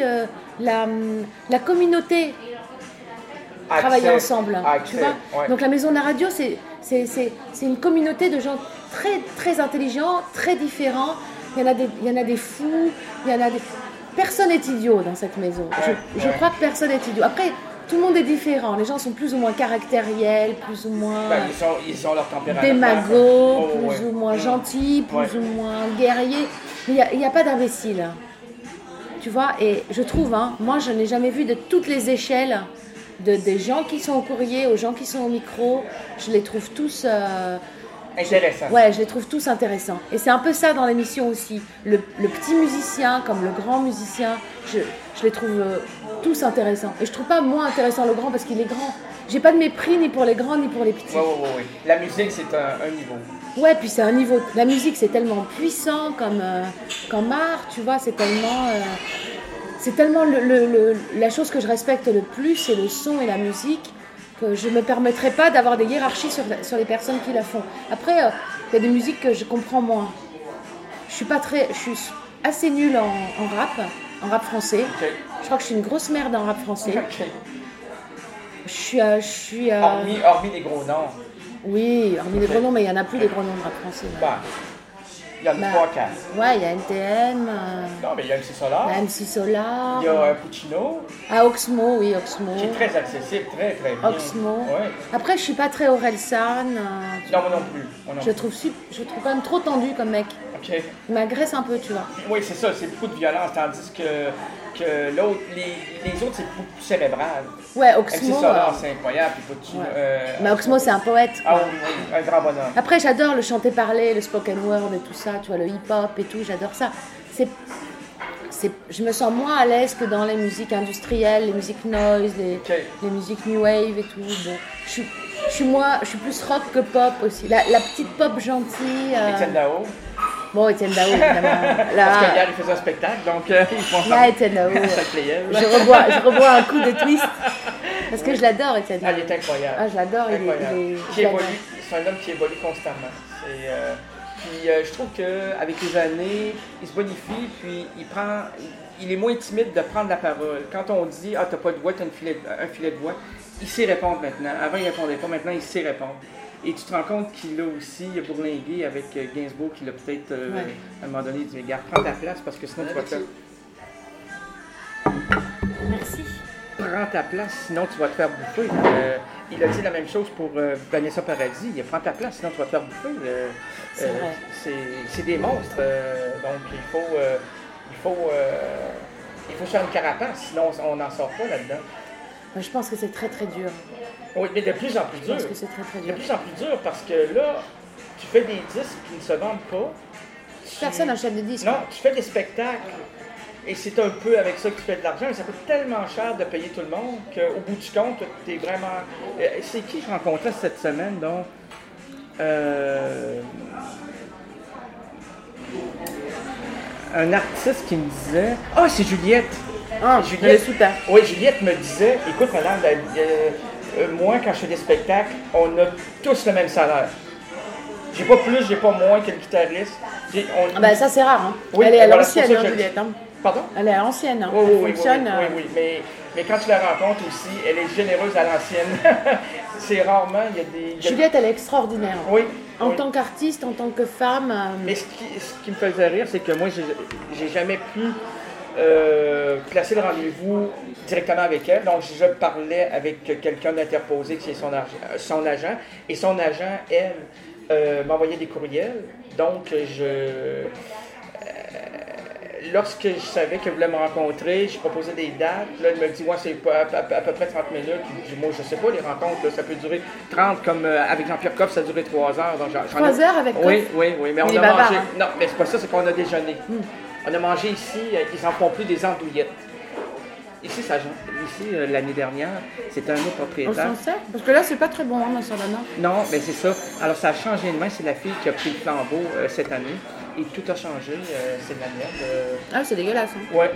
B: la communauté travaille ensemble. Tu vois.
A: Ouais.
B: Donc la maison de la radio, c'est une communauté de gens très, très intelligents, très différents. Il y en a des fous, il y en a des... Personne n'est idiot dans cette maison. Je crois que personne n'est idiot. Après, tout le monde est différent. Les gens sont plus ou moins caractériels, plus ou moins
A: ils ont leur tempérament.
B: Démagos, plus ou moins gentils, plus ou moins guerriers. Mais il n'y a pas d'imbécile. Tu vois, et je trouve, moi je n'ai jamais vu de toutes les échelles des gens qui sont au courrier aux gens qui sont au micro. Je les trouve tous...
A: intéressant.
B: Ouais, je les trouve tous intéressants. Et c'est un peu ça dans l'émission aussi. Le petit musicien comme le grand musicien, je les trouve tous intéressants. Et je trouve pas moins intéressant le grand parce qu'il est grand. J'ai pas de mépris ni pour les grands ni pour les petits.
A: Oui. La musique, c'est un niveau.
B: Ouais, puis c'est un niveau. La musique, c'est tellement puissant comme art, tu vois. C'est tellement la chose que je respecte le plus, c'est le son et la musique. Que je ne me permettrai pas d'avoir des hiérarchies sur les personnes qui la font. Après, il y a des musiques que je comprends moins. Je suis assez nulle en rap français.
A: Okay.
B: Je crois que je suis une grosse merde en rap français.
A: Okay.
B: Je suis
A: hormis les gros noms.
B: Oui, hormis les gros noms, mais il n'y en a plus des gros noms de rap français.
A: Il y en a 3-4.
B: Ouais, il y a NTM.
A: Non, mais il y a MC Solar.
B: MC Solar.
A: Il y a Puccino.
B: Oxmo, oui, Oxmo.
A: Qui est très accessible, très, très bien.
B: Oxmo.
A: Ouais.
B: Après, je suis pas très Orelsan.
A: Non, moi non plus.
B: Je trouve quand même trop tendu comme mec.
A: OK.
B: Il m'agresse un peu, tu vois.
A: Oui, c'est ça, c'est beaucoup de violence, tandis que l'autre, les autres, c'est beaucoup plus cérébral.
B: Ouais, Oxmo.
A: MC Solar, c'est incroyable. Puis Puccino,
B: mais Oxmo, c'est un poète. Quoi.
A: Oui, un grand bonhomme.
B: Après, j'adore le chanter-parler, le spoken word et tout ça, tu vois, le hip-hop et tout, j'adore ça. Je me sens moins à l'aise que dans les musiques industrielles, les musiques noise, les musiques new wave et tout. Bon, je suis plus rock que pop aussi. La petite pop gentille.
A: Étienne Dao.
B: Bon, Étienne Dao, évidemment.
A: Parce qu'hier, il faisait un spectacle, donc ils font ça.
B: Là, Étienne Dao. Je rebois un coup de twist. Parce que je l'adore, Étienne Dao.
A: Il est incroyable.
B: Je l'adore.
A: C'est un homme qui évolue constamment. Puis je trouve qu'avec les années, il se bonifie, puis il est moins timide de prendre la parole. Quand on dit « Ah, t'as pas de voix, t'as un filet de voix », il sait répondre maintenant. Avant, il répondait pas, maintenant, il sait répondre. Et tu te rends compte qu'il a aussi bourlingué avec Gainsbourg, qui l'a peut-être, à un moment donné, dit « Regarde, prends ta place, parce que sinon tu vas te faire... »
B: Merci.
A: Prends ta place, sinon tu vas te faire bouffer. Il a dit la même chose pour Vanessa Paradis. Il a prends ta place, sinon tu vas te faire bouffer.
B: C'est vrai.
A: C'est des monstres. Donc il faut faire une carapace, sinon on n'en sort pas là-dedans.
B: Je pense que c'est très très dur.
A: Oui, mais de plus en plus dur.
B: Je pense que c'est très très dur.
A: De plus en plus dur parce que là, tu fais des disques qui ne se vendent pas.
B: Personne n'achète des disques.
A: Non, tu fais des spectacles. Et c'est un peu avec ça que tu fais de l'argent, mais ça coûte tellement cher de payer tout le monde qu'au bout du compte, tu es vraiment... C'est qui je rencontrais cette semaine, donc? Un artiste qui me disait... Ah, c'est Juliette!
B: Juliette.
A: Oui, Juliette me disait, écoute, madame, moi, quand je fais des spectacles, on a tous le même salaire. J'ai pas plus, j'ai pas moins que le guitariste.
B: Ça, c'est rare. Hein.
A: Oui,
B: elle est à l'ancienne, Juliette.
A: Pardon?
B: Elle est à l'ancienne.
A: Oui, mais Mais quand tu la rencontres aussi, elle est généreuse à l'ancienne. C'est rarement, il y a des...
B: Juliette, elle est extraordinaire.
A: Oui.
B: En tant qu'artiste, en tant que femme.
A: Mais ce qui me faisait rire, c'est que moi, j'ai jamais pu placer le rendez-vous directement avec elle. Donc, je parlais avec quelqu'un d'interposé qui est son agent. Et son agent, elle, m'envoyait des courriels. Donc, lorsque je savais qu'elle voulait me rencontrer, je proposais des dates. Là, elle me dit, ouais, c'est à peu près 30 minutes. Je dis, moi, je sais pas, les rencontres, là, ça peut durer 30, comme avec Jean-Pierre Coff, ça a duré 3 heures. Donc,
B: 3 heures avec Coff?
A: Oui, mais on a mangé. Non, mais c'est pas ça, c'est qu'on a déjeuné. On a mangé ici, ils en font plus des andouillettes. Ici, l'année dernière, c'était un autre propriétaire.
B: On s'en sert? Parce que là, c'est pas très bon, hein, dans Sardana.
A: Non, mais c'est ça. Alors, ça a changé de main. C'est la fille qui a pris le flambeau cette année. Et tout a changé. C'est de la merde.
B: Ah, c'est dégueulasse. Hein?
A: Oui.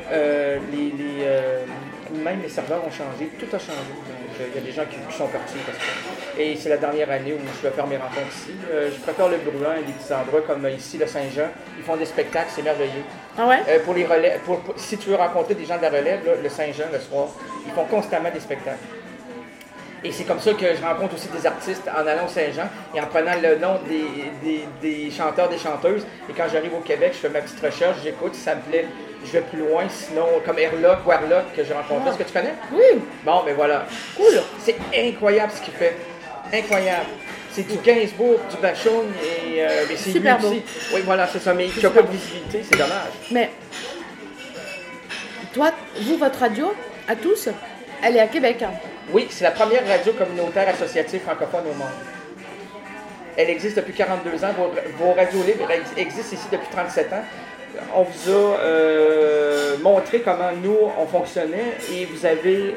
A: Même les serveurs ont changé. Tout a changé. Il y a des gens qui sont partis. Et c'est la dernière année où je vais faire mes rencontres ici. Je préfère le Brûlant et des petits endroits comme ici, le Saint-Jean. Ils font des spectacles, c'est merveilleux.
B: Ah ouais?
A: Pour les relais, si tu veux rencontrer des gens de la relève, là, le Saint-Jean, le soir, ils font constamment des spectacles. Et c'est comme ça que je rencontre aussi des artistes en allant au Saint-Jean et en prenant le nom des chanteurs, des chanteuses. Et quand j'arrive au Québec, je fais ma petite recherche, j'écoute, si ça me plaît, je vais plus loin. Sinon, comme Erlock, Warlock, que j'ai rencontré. Est-ce que tu connais?
B: Oui.
A: Bon, ben voilà. Cool. C'est incroyable ce qu'il fait. Incroyable. C'est du Gainsbourg, du Bachung et c'est
B: super
A: lui
B: beau.
A: aussi. Oui, voilà, c'est ça. Mais il n'y a pas de visibilité, c'est dommage.
B: Mais toi, votre radio, à tous, elle est à Québec. Hein.
A: Oui, c'est la première radio communautaire associative francophone au monde. Elle existe depuis 42 ans. Vos radios libres existent ici depuis 37 ans. On vous a montré comment nous, on fonctionnait et vous avez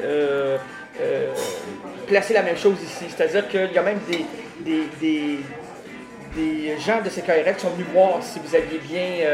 A: placé la même chose ici. C'est-à-dire qu'il y a même des gens de CKRL qui sont venus voir si vous aviez bien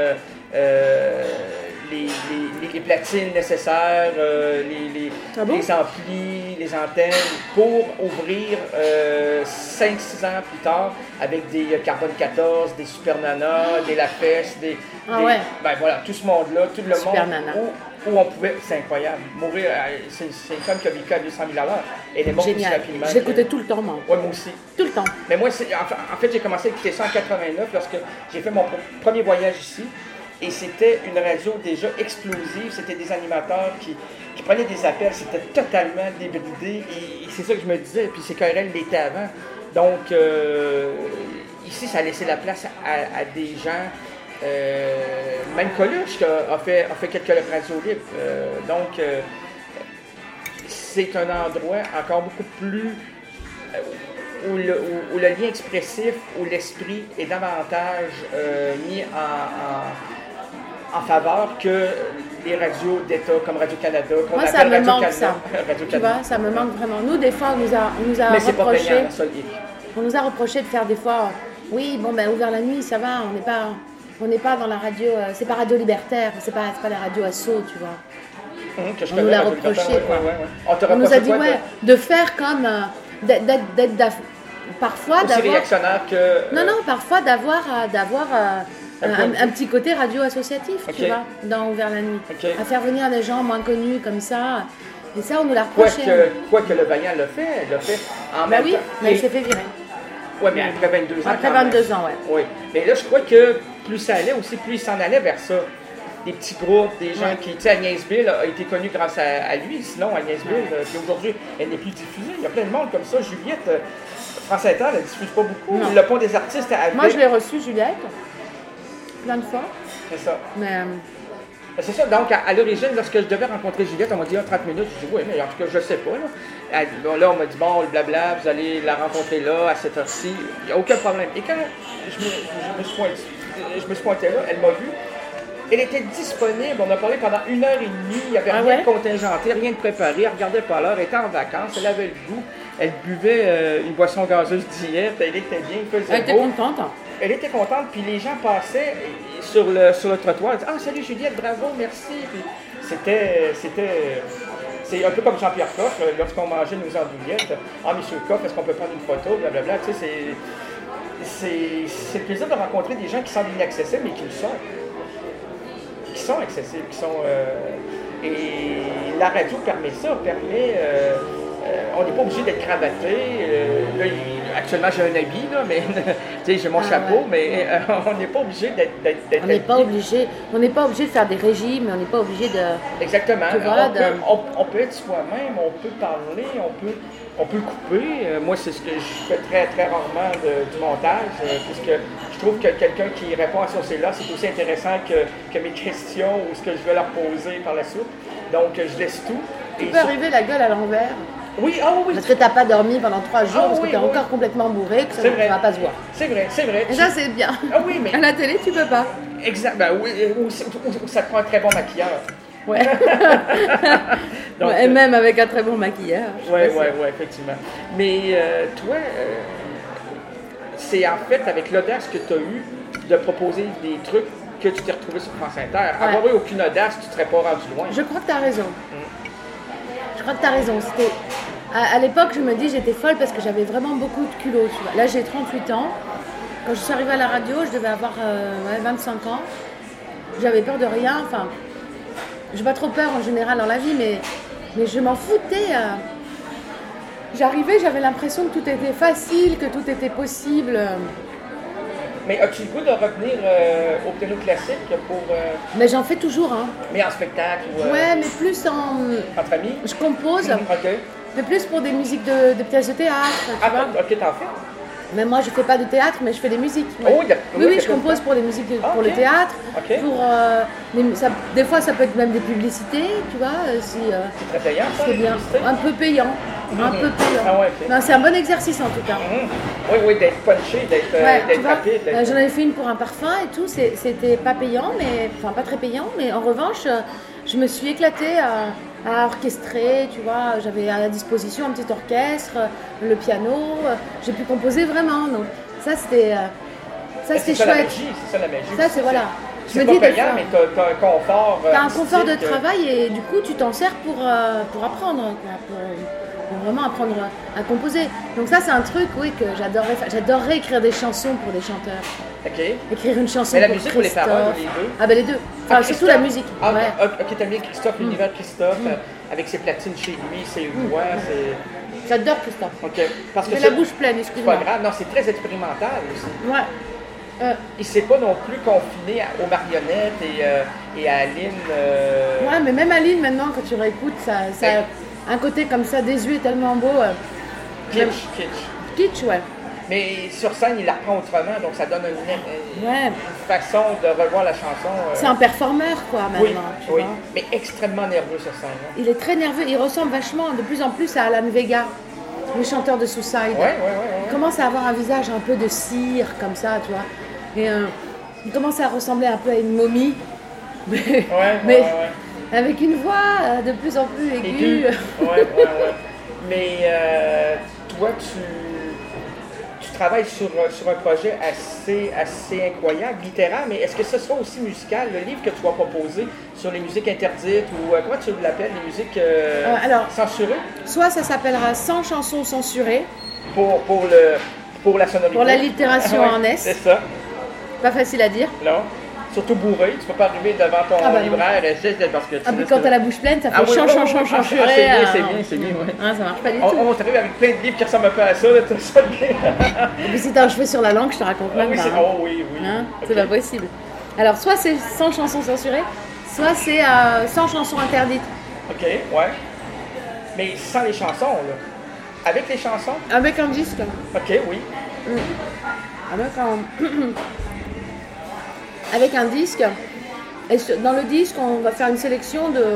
A: les platines nécessaires, les amplis, les antennes, pour ouvrir 5-6 ans plus tard avec des Carbone 14, des Super Nana, des Lafesse,
B: ouais.
A: Ben voilà, tout ce monde-là, tout le
B: Super
A: monde
B: Nana.
A: où on pouvait, c'est incroyable, mourir, c'est une femme qui a vécu à 200 000 à l'heure. Elle est morte aussi rapidement.
B: J'écoutais tout le temps, moi.
A: Oui, moi aussi.
B: Tout le temps.
A: Mais moi, en fait, j'ai commencé à écouter ça en 89 lorsque j'ai fait mon premier voyage ici. Et c'était une radio déjà explosive. C'était des animateurs qui prenaient des appels. C'était totalement débridé. Et c'est ça que je me disais. Puis c'est KRL l'était avant. Donc, ici, ça a laissé la place à des gens. Même Coluche a fait quelques radios libres. Donc, c'est un endroit encore beaucoup plus... où le lien expressif, où l'esprit est davantage mis en faveur que les radios d'État comme Radio-Canada.
B: Moi, ça me manque, ça. Tu vois, ça me manque vraiment. Nous, des fois, on nous a
A: Mais c'est
B: reproché...
A: pas payant, la seule
B: on nous a reproché de faire des fois... Oui, bon, ben, ouvert la nuit, ça va, on n'est pas dans la radio... c'est pas radio libertaire, c'est pas la radio assaut, tu vois. On nous l'a reproché, quoi.
A: Ouais.
B: On nous a dit, de faire comme... d'être parfois...
A: Aussi réactionnaire que...
B: Non, parfois d'avoir un petit côté radio associatif, tu vois, dans Ouvert la nuit. À faire venir des gens moins connus comme ça. Et ça, on nous l'a reproché.
A: Quoique le Vaillant l'a fait en même temps.
B: Mais il s'est fait virer.
A: Oui, mais après 22 ans.
B: Après 22 ans, ouais.
A: Oui. Mais là, je crois que plus ça allait aussi, plus il s'en allait vers ça. Des petits groupes, des gens qui... Tu sais, Agnès Bill a été connue grâce à lui. Sinon, Agnès Bill, puis aujourd'hui, elle n'est plus diffusée. Il y a plein de monde comme ça. Juliette, France Inter, elle ne diffuse pas beaucoup.
B: Non.
A: Le Pont des artistes à
B: Moi, je l'ai reçue, Juliette, plein de fois.
A: C'est ça.
B: Mais...
A: C'est ça. Donc, à l'origine, lorsque je devais rencontrer Juliette, on m'a dit 30 minutes. Je dis oui, mais en tout cas, je ne sais pas. Là, on m'a dit bon, le blabla, vous allez la rencontrer là, à cette heure-ci. Il n'y a aucun problème. Et quand je me suis pointé là, elle m'a vu. Elle était disponible. On a parlé pendant 1h30. Il n'y avait rien de contingenté, rien de préparé. Elle ne regardait pas l'heure. Elle était en vacances. Elle avait le goût. Elle buvait une boisson gazeuse d'hier. Elle était bien. Il faisait
B: Elle était contente.
A: Elle était contente. Puis les gens passaient sur le trottoir. Ils disaient ah, salut Juliette, bravo, merci. Puis c'est un peu comme Jean-Pierre Coff. Lorsqu'on mangeait nos andouillettes. Ah, monsieur Coff, est-ce qu'on peut prendre une photo? Blablabla. Tu sais, c'est le plaisir de rencontrer des gens qui semblent inaccessibles, mais qui le sont. Qui sont accessibles, qui sont... Et la radio permet ça, on n'est pas obligé d'être cravaté. Là, actuellement, j'ai un habit, là, mais j'ai mon chapeau, mais on n'est pas obligé d'être
B: on n'est pas obligé de faire des régimes, on n'est pas obligé de...
A: Exactement. On peut être soi-même, on peut parler, on peut couper. Moi, c'est ce que je fais très, très rarement du montage, puisque je trouve que quelqu'un qui répond à ce là c'est aussi intéressant que mes questions ou ce que je vais leur poser par la suite. Donc, je laisse tout.
B: Tu peux arriver la gueule à l'envers.
A: Oui, oui.
B: Parce que tu n'as pas dormi pendant 3 jours, parce que tu es encore complètement bourré, que ça ne va pas se voir.
A: C'est vrai.
B: Et ça, c'est bien.
A: Ah oui, mais...
B: À la télé, tu peux pas.
A: Exact. Ben oui, ou ça te prend un très bon maquilleur.
B: Ouais. Donc, et même avec un très bon maquilleur.
A: Oui, effectivement. Mais toi, c'est en fait avec l'audace que tu as eu de proposer des trucs que tu t'es retrouvé sur France Inter. Avoir eu aucune audace, tu ne serais pas rendu loin.
B: Je crois que tu as raison. Je crois que tu as raison. À l'époque, je me dis j'étais folle parce que j'avais vraiment beaucoup de culot. Tu vois. Là, j'ai 38 ans. Quand je suis arrivée à la radio, je devais avoir 25 ans. J'avais peur de rien. Enfin, je n'ai pas trop peur en général dans la vie, mais je m'en foutais. J'arrivais, j'avais l'impression que tout était facile, que tout était possible.
A: Mais as-tu le goût de revenir au piano classique pour...
B: Mais j'en fais toujours, hein.
A: Mais en spectacle ou...
B: Ouais, mais plus entre
A: amis?
B: Je compose, mais plus pour des musiques de pièces de théâtre, tu vois.
A: Ok, t'en fais?
B: Mais moi, je fais pas de théâtre, mais je fais des musiques. Ouais. Oui, je compose pour des musiques pour le théâtre.
A: Okay.
B: Pour, des fois, ça peut être même des publicités, tu vois.
A: C'est très payant, ça?
B: C'est bien. Un peu payant. Un peu payant.
A: Ah ouais, okay.
B: Non, c'est un bon exercice, en tout cas.
A: Oui, d'être punché, d'être rapide.
B: J'en avais fait une pour un parfum et tout. C'était pas payant, enfin pas très payant. Mais en revanche, je me suis éclatée à orchestrer, tu vois, j'avais à la disposition un petit orchestre, le piano, j'ai pu composer vraiment, donc ça c'était chouette.
A: C'est ça la magie.
B: Ça c'est voilà.
A: C'est pas payant, mais t'as un confort.
B: T'as un confort de travail et du coup tu t'en sers pour apprendre, quoi, pour vraiment apprendre à composer. Donc ça c'est un truc, oui, que j'adorerais faire. J'adorerais écrire des chansons pour des chanteurs.
A: Ok.
B: Écrire une chanson
A: mais la
B: pour
A: musique
B: Christophe.
A: ou les paroles, les deux?
B: Ah ben les deux. Enfin surtout la musique.
A: Ok, t'aimes bien Christophe, l'univers de Christophe, avec ses platines chez lui, ses voix,
B: J'adore Christophe.
A: Ok. Parce que
B: j'ai la bouche pleine, excuse-moi.
A: C'est pas grave, non, c'est très expérimental aussi.
B: Ouais.
A: Il ne s'est pas non plus confiné aux marionnettes et à Aline.
B: Ouais, mais même Aline, maintenant, quand tu réécoutes, ça a un côté comme ça, désuet, tellement beau. Kitsch, ouais.
A: Mais sur scène, il la reprend autrement, donc ça donne une façon de revoir la chanson.
B: C'est un performeur, quoi, maintenant. Tu vois.
A: Mais extrêmement nerveux sur scène. Hein.
B: Il est très nerveux, il ressemble vachement, de plus en plus, à Alan Vega, le chanteur de Suicide.
A: Ouais.
B: Il commence à avoir un visage un peu de cire, comme ça, tu vois. Et il commence à ressembler un peu à une momie, mais avec une voix de plus en plus aiguë.
A: Mais toi, tu travailles sur un projet assez incroyable, littéraire, mais est-ce que ce sera aussi musical, le livre que tu vas proposer sur les musiques interdites ou comment tu l'appelles, les musiques censurées?
B: Soit ça s'appellera 100 chansons censurées.
A: Pour la sonorité.
B: Pour l'allitération en S.
A: C'est ça.
B: Pas facile à dire.
A: Non. Surtout bourré, tu peux pas arriver devant ton libraire parce que
B: puis quand t'as la bouche pleine, ça fait censuré.
A: C'est bien, oui.
B: Ça marche pas du tout.
A: On t'arrive avec plein de livres qui ressemblent un peu à ça, tout ça bien.
B: Et puis si t'as un cheveu sur la langue, je te raconte même pas.
A: Oui.
B: C'est pas possible. Alors soit c'est 100 chansons censurées, soit c'est 100 chansons interdites.
A: Ok, ouais. Mais sans les chansons, là. Avec les chansons?
B: Avec un disque.
A: Ok, oui.
B: Avec un disque. Et dans le disque, on va faire une sélection de,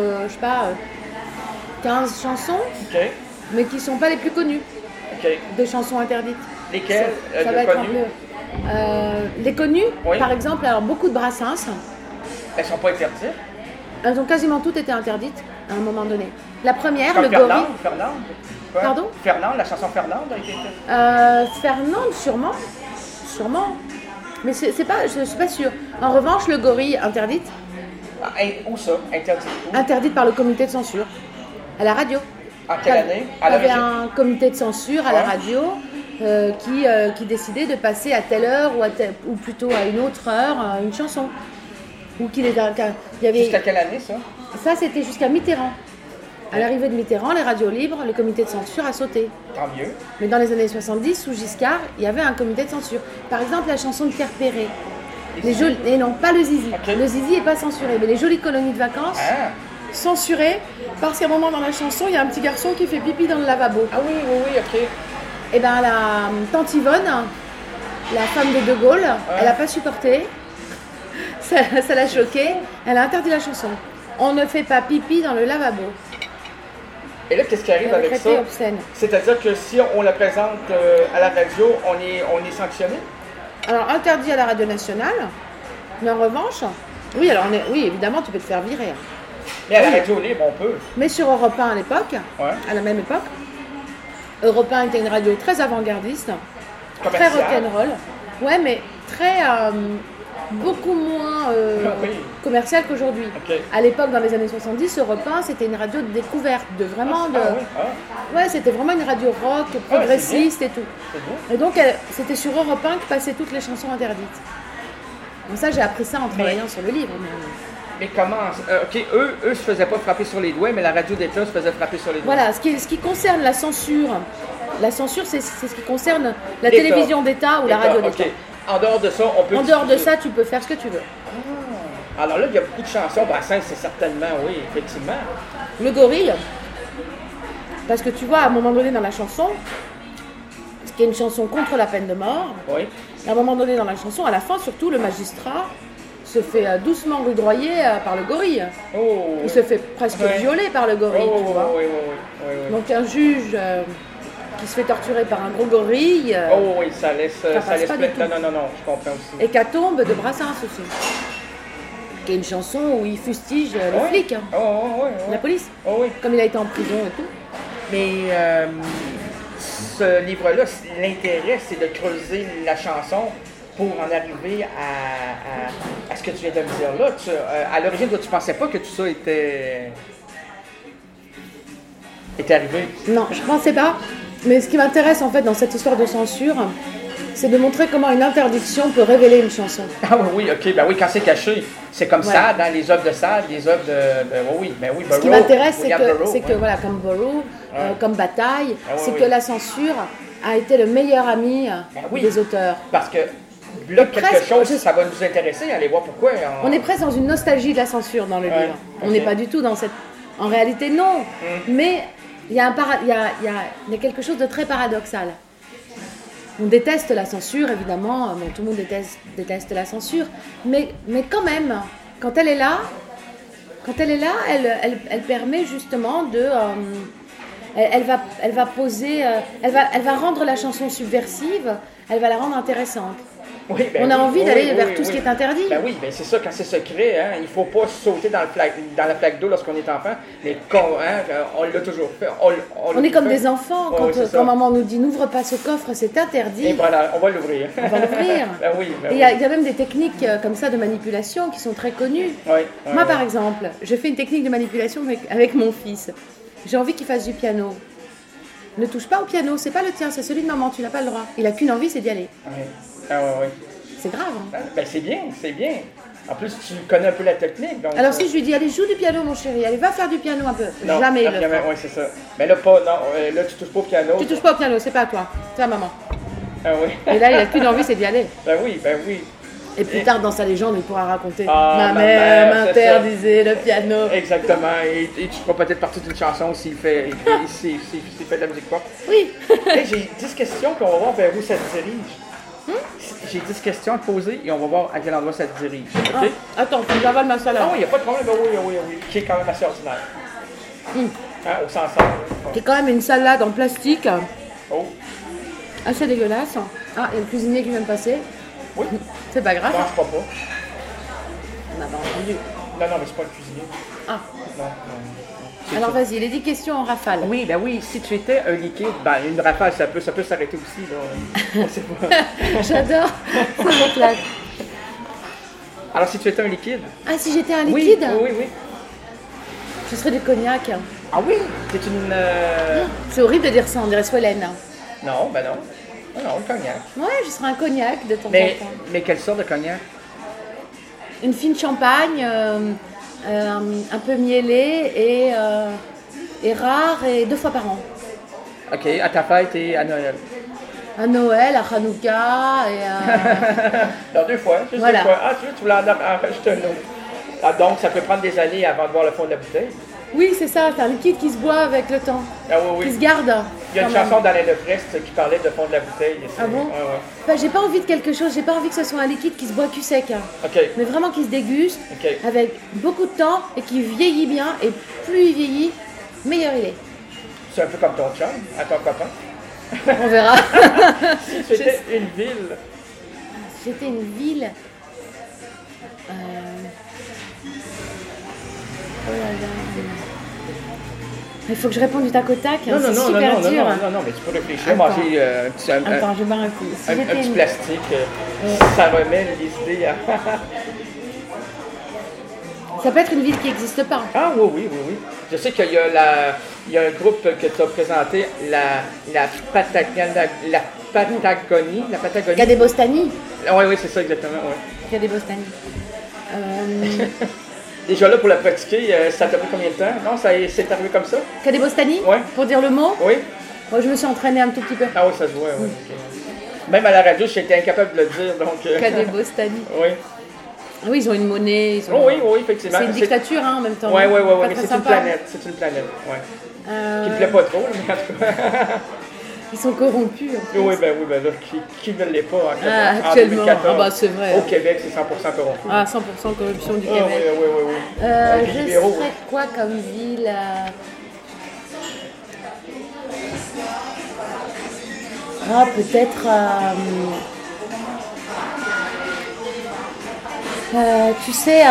B: 15 chansons, mais qui ne sont pas les plus connues. Des chansons interdites.
A: Lesquelles?
B: Ça va être connues? Les connues, par exemple, alors beaucoup de Brassens.
A: Elles ne sont pas interdites?
B: Elles ont quasiment toutes été interdites à un moment donné. La première, le Gorille.
A: Fernande?
B: Pardon?
A: Fernande, la chanson Fernande a été interdites?
B: Fernande, sûrement. Mais c'est pas, je ne suis pas sûre. En revanche, le Gorille, interdite.
A: Où ça? Interdite où?
B: Interdite par le comité de censure. À la radio.
A: En quelle année?
B: Il y avait un comité de censure à la radio qui décidait de passer à telle heure ou plutôt à une autre heure une chanson. Ou qu'il est il y avait...
A: Jusqu'à quelle année, ça?
B: Ça, c'était jusqu'à Mitterrand. À l'arrivée de Mitterrand, les radios libres, le comité de censure a sauté.
A: Tant mieux.
B: Mais dans les années 70, sous Giscard, il y avait un comité de censure. Par exemple, la chanson de Pierre Perret. Et non, pas le Zizi.
A: Okay.
B: Le Zizi n'est pas censuré, mais les jolies colonies de vacances, censurées, parce qu'à un moment dans la chanson, il y a un petit garçon qui fait pipi dans le lavabo.
A: Ah oui, ok.
B: Et bien, la tante Yvonne, la femme de De Gaulle, elle n'a pas supporté. Ça l'a choquée. Elle a interdit la chanson. On ne fait pas pipi dans le lavabo.
A: Et là, qu'est-ce qui arrive avec ça?
B: Obscène.
A: C'est-à-dire que si on la présente à la radio, on est sanctionné?
B: Alors, interdit à la radio nationale, mais en revanche, oui, évidemment, tu peux te faire virer.
A: Mais à la radio libre, on peut.
B: Mais sur Europe 1 à l'époque, à la même époque, Europe 1 était une radio très avant-gardiste, très rock'n'roll, ouais, mais très, beaucoup moins commerciale qu'aujourd'hui. Okay. À l'époque, dans les années 70, Europe 1, c'était une radio de découverte, de vraiment ouais, c'était vraiment une radio rock, progressiste et tout. Et donc, c'était sur Europe 1 que passaient toutes les chansons interdites. Donc ça, j'ai appris ça en travaillant sur le livre.
A: Mais comment... eux se faisaient pas frapper sur les doigts, mais la radio d'État se faisait frapper sur les doigts.
B: Voilà, ce qui concerne la censure, c'est ce qui concerne la télévision d'État ou la radio d'État.
A: En dehors de ça, on peut...
B: En dehors de ça, tu peux faire ce que tu veux.
A: Alors là, il y a beaucoup de chansons. Ça, c'est certainement, oui, effectivement.
B: Le gorille. Parce que tu vois, à un moment donné dans la chanson, ce qui est une chanson contre la peine de mort, à un moment donné dans la chanson, à la fin surtout, le magistrat se fait doucement rudoyer par le gorille. Il se fait presque violer par le gorille, tu vois. Donc un juge... qui se fait torturer par un gros gorille.
A: Ça laisse pas du tout. Non, je comprends aussi.
B: Hécatombe de Brassens aussi. Qui est une chanson où il fustige les flics, la police. Comme il a été en prison et tout.
A: Mais ce livre-là, l'intérêt, c'est de creuser la chanson pour en arriver à ce que tu viens de me dire là. À l'origine, toi, tu pensais pas que tout ça était arrivé?
B: Non, je pensais pas. Mais ce qui m'intéresse en fait dans cette histoire de censure, c'est de montrer comment une interdiction peut révéler une chanson.
A: Ah oui, ok, quand c'est caché, c'est comme ça dans les œuvres de Sade, les œuvres de Burroughs.
B: Ce qui m'intéresse, c'est que voilà, comme Burroughs, comme Bataille, c'est que la censure a été le meilleur ami des auteurs.
A: Parce que là, quelque chose, ça va nous intéresser, allez voir pourquoi.
B: On est presque dans une nostalgie de la censure dans le livre. On n'est pas du tout dans cette... En réalité, non, mais... Il y a quelque chose de très paradoxal. On déteste la censure, évidemment, tout le monde déteste la censure, mais quand même, quand elle est là, elle permet justement de... elle va poser... elle va rendre la chanson subversive, elle va la rendre intéressante. On a envie d'aller vers tout ce qui est interdit.
A: C'est ça, quand c'est secret, il ne faut pas sauter dans la flaque d'eau lorsqu'on est enfant, mais on l'a toujours fait.
B: On est comme des enfants, quand maman nous dit « n'ouvre pas ce coffre, c'est interdit ».
A: Et voilà, on va l'ouvrir.
B: Il y a même des techniques comme ça de manipulation qui sont très connues. Moi, par exemple, je fais une technique de manipulation avec mon fils. J'ai envie qu'il fasse du piano. Ne touche pas au piano, c'est pas le tien, c'est celui de maman, tu n'as pas le droit. Il n'a qu'une envie, c'est d'y aller. C'est grave.
A: C'est bien. En plus, tu connais un peu la technique. Donc,
B: alors si je lui dis, allez, joue du piano, mon chéri, allez, va faire du piano un peu. Jamais il le fera.
A: Oui, c'est ça. Mais là, là, tu touches pas au piano.
B: Tu touches pas au piano, c'est pas à toi, c'est à maman.
A: Et
B: là, il n'a qu'une envie, c'est d'y aller.
A: Ben oui.
B: Et plus tard, dans sa légende, il pourra raconter ma mère m'interdisait le piano.
A: Exactement. Et tu feras peut-être partie d'une chanson s'il fait de la musique pop.
B: Oui.
A: J'ai 10 questions, puis on va voir vers où ça te dirige. J'ai 10 questions à te poser et on va voir à quel endroit ça te dirige. Okay?
B: Attends, faut que j'avale ma salade.
A: Il n'y a pas de problème. Oui. Qui est quand même assez ordinaire. Au sens
B: Qui est quand même une salade en plastique. Assez dégueulasse. Il y a le cuisinier qui vient de passer.
A: Oui.
B: C'est pas grave.
A: Non, je crois pas.
B: On n'a pas entendu.
A: Non, mais c'est pas le cuisinier.
B: Non. Alors vas-y, les 10 questions en rafale.
A: Oui, si tu étais un liquide, une rafale, ça peut s'arrêter aussi. Là.
B: J'adore, ça m'éclate.
A: Alors si tu étais un liquide?
B: Si j'étais un liquide?
A: Oui.
B: Je serais du cognac.
A: Ah oui? C'est une...
B: C'est horrible de dire ça, on dirait Swellen.
A: Non, non. Non, le cognac.
B: Ouais, je serais un cognac de temps en temps.
A: Mais quelle sorte de cognac?
B: une fine champagne, un peu mielée et rare, et 2 fois par an.
A: OK, à ta fête et à Noël.
B: À Noël, à Hanouka et à...
A: Non, 2 fois, juste
B: voilà.
A: 2 fois. Ah, tu voulais en rajouter un autre. Ah, donc, ça peut prendre des années avant de voir le fond de la bouteille.
B: Oui, c'est ça, c'est un liquide qui se boit avec le temps,
A: Ah oui.
B: qui se garde.
A: Il y a une chanson d'Alain Leprest qui parlait de fond de la bouteille.
B: Ah bon?
A: Ouais.
B: Enfin, j'ai pas envie de quelque chose, j'ai pas envie que ce soit un liquide qui se boit cul sec.
A: OK.
B: Mais vraiment qui se déguste
A: OK.
B: avec beaucoup de temps et qui vieillit bien. Et plus il vieillit, meilleur il est.
A: C'est un peu comme ton chum, à ton copain.
B: On verra.
A: Si c'était une ville.
B: C'était une ville. Oh là là. Il faut que je réponde du tac au tac.
A: Non,
B: c'est super dur.
A: Non, mais tu peux réfléchir. Manger
B: Attends, je vais boire un coup.
A: un petit plastique, ça remet les idées à...
B: Ça peut être une ville qui n'existe pas.
A: Ah oui. Je sais qu'il y a un groupe que tu as présenté, la Patagonie.
B: Cadébostanie.
A: Oui, c'est ça exactement. Ouais.
B: Cadébostanie.
A: Déjà là, pour la pratiquer, ça t'a pris combien de temps? Non, c'est arrivé comme ça?
B: Cadébostanie?
A: Oui.
B: Pour dire le mot?
A: Oui.
B: Moi, je me suis entraînée un tout petit peu.
A: Ah oui, ça se voit, oui. Okay. Même à la radio, j'étais incapable de le dire, donc...
B: Cadébostanie.
A: Oui.
B: Oui, ils ont une monnaie.
A: Oui, effectivement.
B: C'est une dictature, hein, en même temps.
A: Oui, mais c'est une planète. C'est une planète, oui. Qui ne plaît pas trop, mais en tout cas...
B: Ils sont corrompus.
A: Oui, ben là, qui ne l'est pas en 2014.
B: C'est vrai.
A: Au Québec, c'est 100% corrompu.
B: 100% corruption du Québec.
A: Oui.
B: Je serais quoi comme ville? Peut-être... tu sais,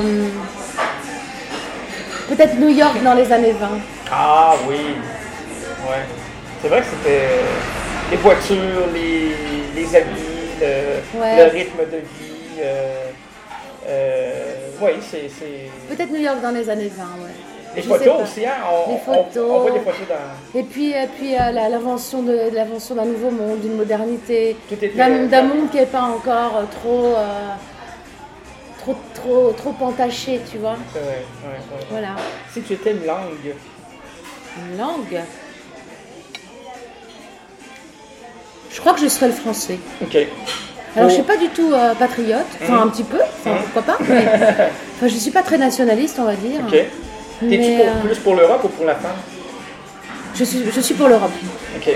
B: peut-être New York dans les années 20.
A: Ah oui, ouais. C'est vrai que c'était les voitures, les habits, le rythme de vie. Oui, c'est...
B: Peut-être New York dans les années 20, ouais.
A: Les photos aussi, hein? On voit des photos dans...
B: Et puis l'invention d'un nouveau monde, d'une modernité, d'un monde qui n'est pas encore trop entaché, tu vois.
A: Ouais.
B: Voilà.
A: Si tu étais une langue.
B: Une langue? Je crois que je serais le français.
A: OK.
B: Alors, je ne suis pas du tout patriote, enfin un petit peu, pourquoi pas, mais je ne suis pas très nationaliste, on va dire.
A: OK. T'es-tu plus pour l'Europe ou pour la France?
B: Je suis pour l'Europe.
A: OK.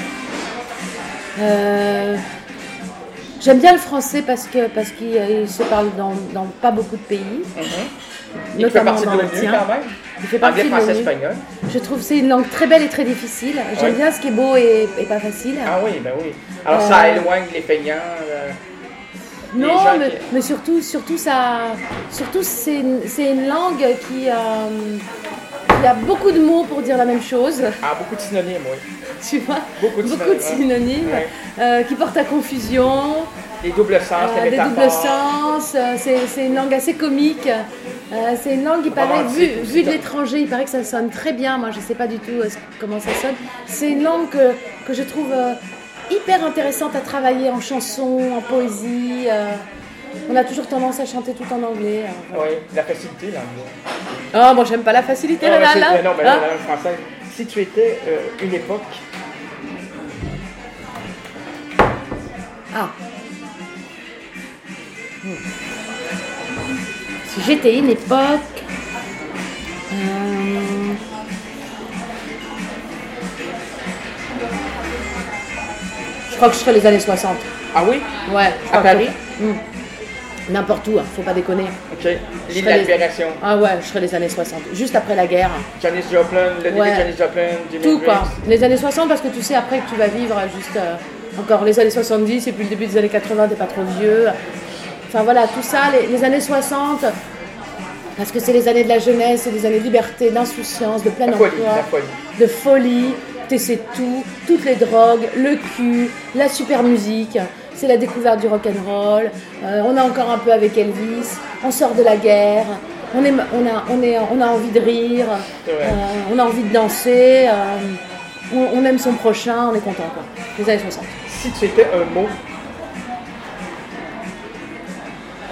B: J'aime bien le français parce qu'il se parle dans pas beaucoup de pays.
A: Il fait partie de l'ONU quand même?
B: Il fait partie de
A: français, espagnol.
B: Je trouve que c'est une langue très belle et très difficile. J'aime bien ce qui est beau et pas facile.
A: Ah oui, ben oui. Alors ça éloigne les feignants.
B: Non, mais surtout c'est une langue qui a beaucoup de mots pour dire la même chose.
A: Ah, beaucoup de synonymes, oui.
B: Tu vois,
A: beaucoup de synonymes
B: qui portent à confusion.
A: Les doubles sens, les métaphores.
B: Des doubles sens, c'est une langue assez comique. C'est une langue qui paraît, vue de l'étranger, il paraît que ça sonne très bien. Moi, je ne sais pas du tout comment ça sonne. C'est une langue que je trouve hyper intéressante à travailler en chanson, en poésie. On a toujours tendance à chanter tout en anglais.
A: Oui, la facilité, l'anglais.
B: Oh, moi, j'aime pas la facilité,
A: non, mais la langue française. Si tu étais une époque...
B: Si j'étais une époque... Je crois que je serais les années 60.
A: Ah oui?
B: Ouais.
A: À Paris?
B: N'importe où, faut pas déconner.
A: OK. L'île de la Libération.
B: Ah ouais, je serais les années 60, juste après la guerre.
A: Janis Joplin, le début de Janis Joplin, Jimi
B: tout
A: Hendrix.
B: quoi. Les années 60 parce que tu sais après que tu vas vivre juste encore les années 70 et puis le début des années 80, t'es pas trop vieux. Enfin voilà, tout ça, les années 60, parce que c'est les années de la jeunesse, c'est des années de liberté, d'insouciance, de plein emploi, de folie, t'essaies tout, toutes les drogues, le cul, la super musique. C'est la découverte du rock'n'roll. On est encore un peu avec Elvis. On sort de la guerre. On a envie de rire. On a envie de danser. On aime son prochain. On est content, quoi. Les années 60.
A: Si tu étais un mot.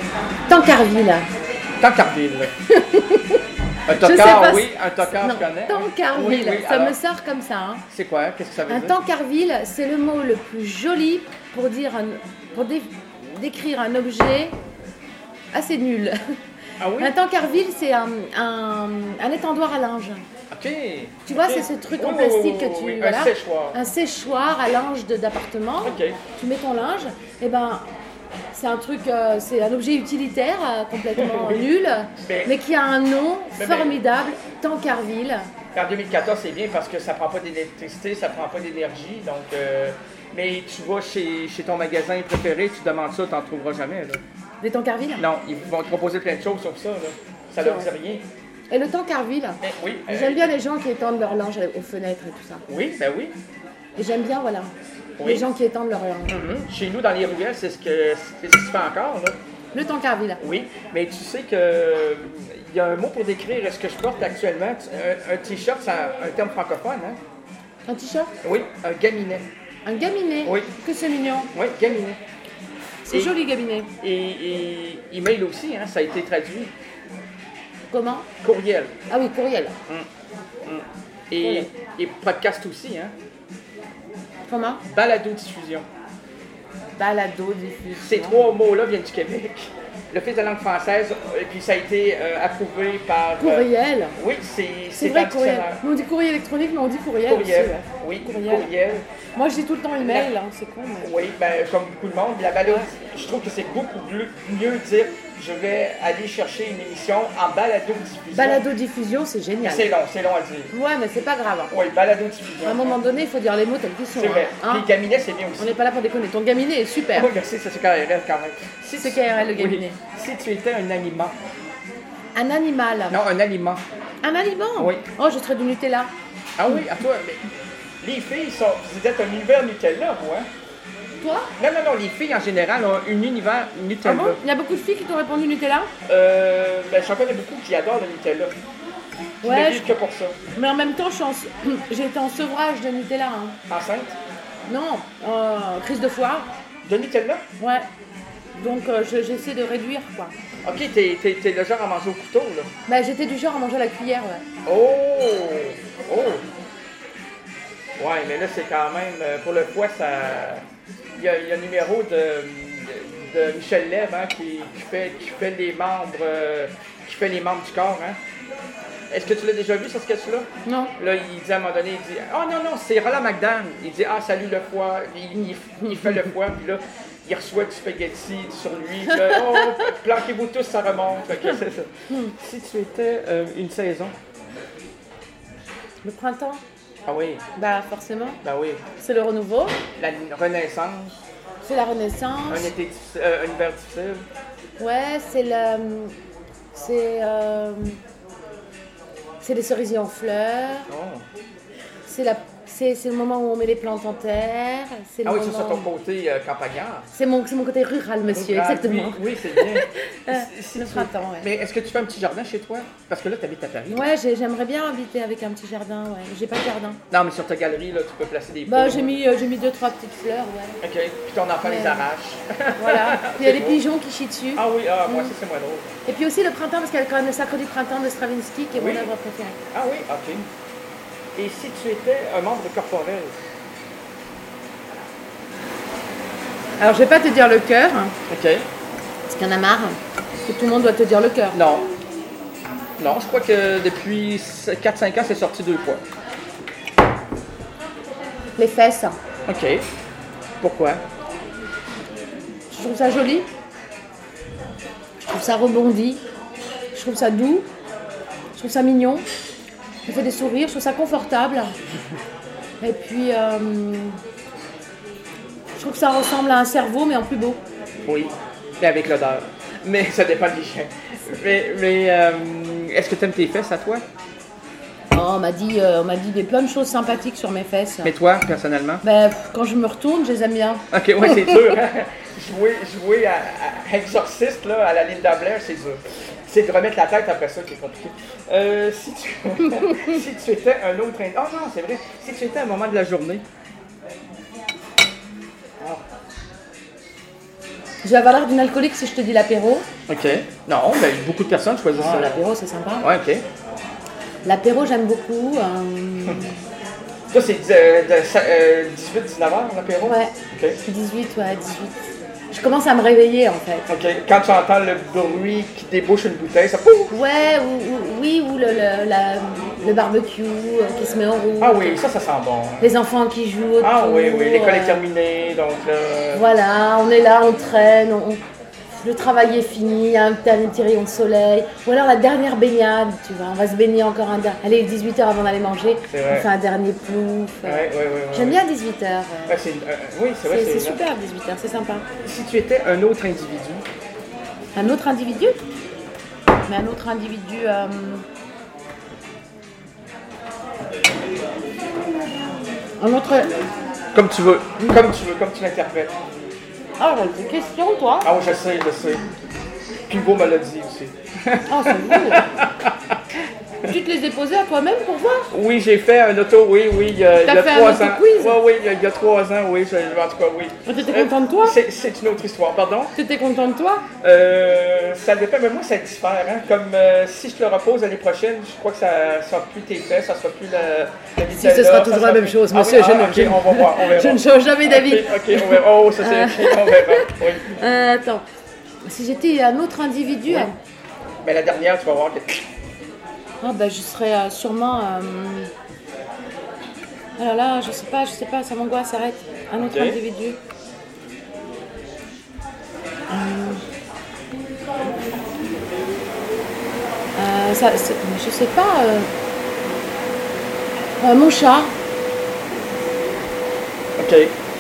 B: Tancarville.
A: Tancarville. Un tocard, oui, un tocard, je connais.
B: Tancarville, oui, ça me sort comme ça. Hein.
A: C'est quoi? Qu'est-ce que ça veut dire?
B: Un Tancarville, c'est le mot le plus joli pour décrire un objet assez nul.
A: Ah oui?
B: Un Tancarville, c'est un étendoir à linge.
A: OK.
B: Tu vois, c'est ce truc en plastique que tu...
A: Oui.
B: Voilà,
A: un séchoir.
B: Un séchoir à linge d'appartement.
A: OK.
B: Tu mets ton linge, et ben... C'est un truc, c'est un objet utilitaire complètement nul, mais qui a un nom formidable, Tancarville.
A: En 2014, c'est bien parce que ça prend pas d'électricité, ça prend pas d'énergie. Donc, mais tu vas chez ton magasin préféré, tu demandes ça, tu n'en trouveras jamais. Là.
B: Des Tancarville?
A: Non, ils vont te proposer plein de choses sur ça. Là. Ça leur dit rien.
B: Et le Tancarville?
A: Oui.
B: J'aime bien les gens qui étendent leur linge aux fenêtres et tout ça.
A: Oui, ben oui.
B: Et j'aime bien, voilà.
A: Oui.
B: Les gens qui étendent leur linge.
A: Chez nous, dans les ruelles, c'est ce qui se fait encore. Là.
B: Le Tancarville.
A: Oui, mais tu sais qu'il y a un mot pour décrire ce que je porte actuellement. Un t-shirt, c'est un terme francophone. Hein?
B: Un t-shirt?
A: Oui, un gaminet.
B: Un gaminet?
A: Oui.
B: Que c'est mignon.
A: Oui, gaminet.
B: C'est joli, gaminet.
A: Et email aussi, hein, ça a été traduit.
B: Comment?
A: Courriel.
B: Ah oui, courriel.
A: Et podcast aussi, hein?
B: Comment?
A: Balado-diffusion.
B: Balado-diffusion.
A: Ces trois mots-là viennent du Québec. L'Office de langue française, et puis ça a été approuvé par...
B: Courriel?
A: Oui, c'est
B: vrai, courriel. Nous on dit courrier électronique, mais on dit courriel.
A: Courriel,
B: aussi,
A: oui, courriel.
B: Moi je dis tout le temps email, hein, c'est con. Mais...
A: Oui, ben, comme beaucoup de monde. La balado, je trouve que c'est beaucoup mieux de dire je vais aller chercher une émission en balado-diffusion.
B: Balado-diffusion, c'est génial.
A: C'est long à dire.
B: Ouais, mais c'est pas grave.
A: Oui, balado-diffusion.
B: À un moment donné, il faut dire les mots tels qu'ils sont.
A: C'est vrai.
B: Hein?
A: Puis gaminet, c'est bien aussi.
B: On n'est pas là pour déconner. Ton gaminet est super.
A: Oui, merci, c'est KRL quand même.
B: C'est KRL le gaminet.
A: Oui. Si tu étais un aliment.
B: Un animal.
A: Non, un aliment.
B: Un aliment?
A: Oui.
B: Oh, je serais du Nutella.
A: Ah oui, à toi, mais les filles vous êtes un univers Nutella, moi.
B: Toi?
A: Non, les filles en général ont un univers Nutella.
B: Ah bon? Il y a beaucoup de filles qui t'ont répondu Nutella?
A: Ben, j'en connais beaucoup qui adorent le Nutella.
B: Ouais.
A: Ne vivent que pour ça.
B: Mais en même temps, j'ai été en sevrage de Nutella. Hein.
A: Enceinte?
B: Non, crise de foie.
A: De Nutella?
B: Ouais. Donc j'essaie de réduire, quoi.
A: Ok, t'es le genre à manger au couteau, là.
B: Ben, j'étais du genre à manger à la cuillère, ouais.
A: Oh! Ouais, mais là, c'est quand même... Pour le foie, ça... Il y a un numéro de Michel Lève, hein, qui fait les membres du corps, hein. Est-ce que tu l'as déjà vu, ce sketch-là?
B: Non.
A: Là, il dit à un moment donné, il dit « Ah non, c'est Roland McDan. » Il dit « Ah, salut le foie. » Il fait le foie, puis là, il reçoit du spaghetti sur lui. Puis là, « Oh, planquez-vous tous, ça remonte. » C'est ça. Si tu étais une saison?
B: Le printemps?
A: Ah oui.
B: Bah forcément.
A: Bah oui.
B: C'est le renouveau.
A: La renaissance.
B: C'est la renaissance.
A: Un été difficile, un hiver difficile.
B: Ouais, c'est les cerisiers en fleurs.
A: Oh.
B: C'est le moment où on met les plantes en terre.
A: C'est sur ton côté campagnard.
B: C'est mon côté rural, monsieur, exactement.
A: Oui, c'est bien.
B: Le printemps, ouais.
A: Mais est-ce que tu fais un petit jardin chez toi? Parce que là, tu habites à Paris.
B: Ouais, j'aimerais bien habiter avec un petit jardin, ouais. J'ai pas de jardin.
A: Non, mais sur ta galerie, là, tu peux placer des
B: Bah, j'ai mis 2-3 petites fleurs, ouais.
A: OK. Puis ton enfant les arrache.
B: Voilà. Puis il y a les pigeons qui chient dessus.
A: Ah oui, moi, ça, c'est moins drôle.
B: Et puis aussi le printemps, parce qu'il y a quand même le Sacre du printemps de Stravinsky, qui est mon œuvre préférée.
A: Ah oui, OK. Et si tu étais un membre corporel?
B: Alors, je vais pas te dire le cœur.
A: OK.
B: Parce qu'il y en a marre. Que tout le monde doit te dire le cœur.
A: Non. Non, je crois que depuis 4-5 ans, c'est sorti 2 fois.
B: Les fesses.
A: OK. Pourquoi?
B: Je trouve ça joli. Je trouve ça rebondi. Je trouve ça doux. Je trouve ça mignon. Ça fait des sourires. Je trouve ça confortable. Et puis, je trouve que ça ressemble à un cerveau, mais en plus beau.
A: Oui, et avec l'odeur. Mais ça dépend des chiens. Mais est-ce que tu aimes tes fesses à toi?
B: Oh, on m'a dit plein de choses sympathiques sur mes fesses.
A: Mais toi, personnellement?
B: Ben, quand je me retourne, je les aime bien.
A: OK, ouais, c'est dur. Hein? Jouer à exorciste là, à la Linda Blair, c'est dur. C'est de remettre la tête après ça qui est compliqué. Si tu étais un autre... Oh non, c'est vrai. Si tu étais à un moment de la journée...
B: Je vais avoir l'air d'une alcoolique si je te dis l'apéro.
A: OK. Non, mais beaucoup de personnes choisissent ça.
B: L'apéro, c'est sympa.
A: Ouais, OK.
B: L'apéro, j'aime beaucoup.
A: Ça, c'est 18-19 heures, l'apéro?
B: Ouais.
A: OK.
B: 18. Je commence à me réveiller, en fait.
A: OK. Quand tu entends le bruit qui débouche une bouteille, ça pouf!
B: Ouais, ou le barbecue qui se met en route.
A: Ah oui, ça sent bon.
B: Les enfants qui jouent autour.
A: Ah oui, l'école est terminée, donc...
B: Voilà, on est là, on traîne, le travail est fini, il y a un petit rayon de soleil. Ou alors la dernière baignade, tu vois, on va se baigner encore un dernier... Allez, 18h avant d'aller manger, on fait un dernier plouf.
A: Ouais.
B: J'aime bien 18h.
A: Oui, c'est vrai.
B: C'est super 18h, c'est sympa.
A: Si tu étais un autre individu?
B: Un autre individu? Mais un autre individu... Un autre...
A: Comme tu veux, comme tu l'interprètes.
B: Ah, j'ai des questions, toi?
A: Ah oui, je sais. Hugo me l'a dit aussi.
B: Ah, c'est beau. Tu te les as posés à toi-même pour voir?
A: Oui, j'ai fait un auto, oui, il y a 3 ans.
B: Quiz?
A: Oui, il y a 3 ans, oui, en tout cas, oui.
B: T'étais content de toi?
A: C'est une autre histoire, pardon?
B: T'étais content de toi?
A: Ça dépend, mais moi, ça diffère. Hein? Comme si je te le repose l'année prochaine, je crois que ça sera plus tes fesses, ça sera plus la vie.
B: Si, ce sera toujours la même chose, monsieur.
A: On va voir, on verra.
B: Je ne change jamais d'avis.
A: OK, on verra. Oh, ça c'est on verra. Oui.
B: Attends. Si j'étais un autre individu...
A: Oui. Mais la dernière, tu vas voir que...
B: Ah ben, je serais sûrement... Ah là là, je sais pas, ça m'angoisse, arrête. Un autre individu. Je sais pas... mon chat.
A: OK.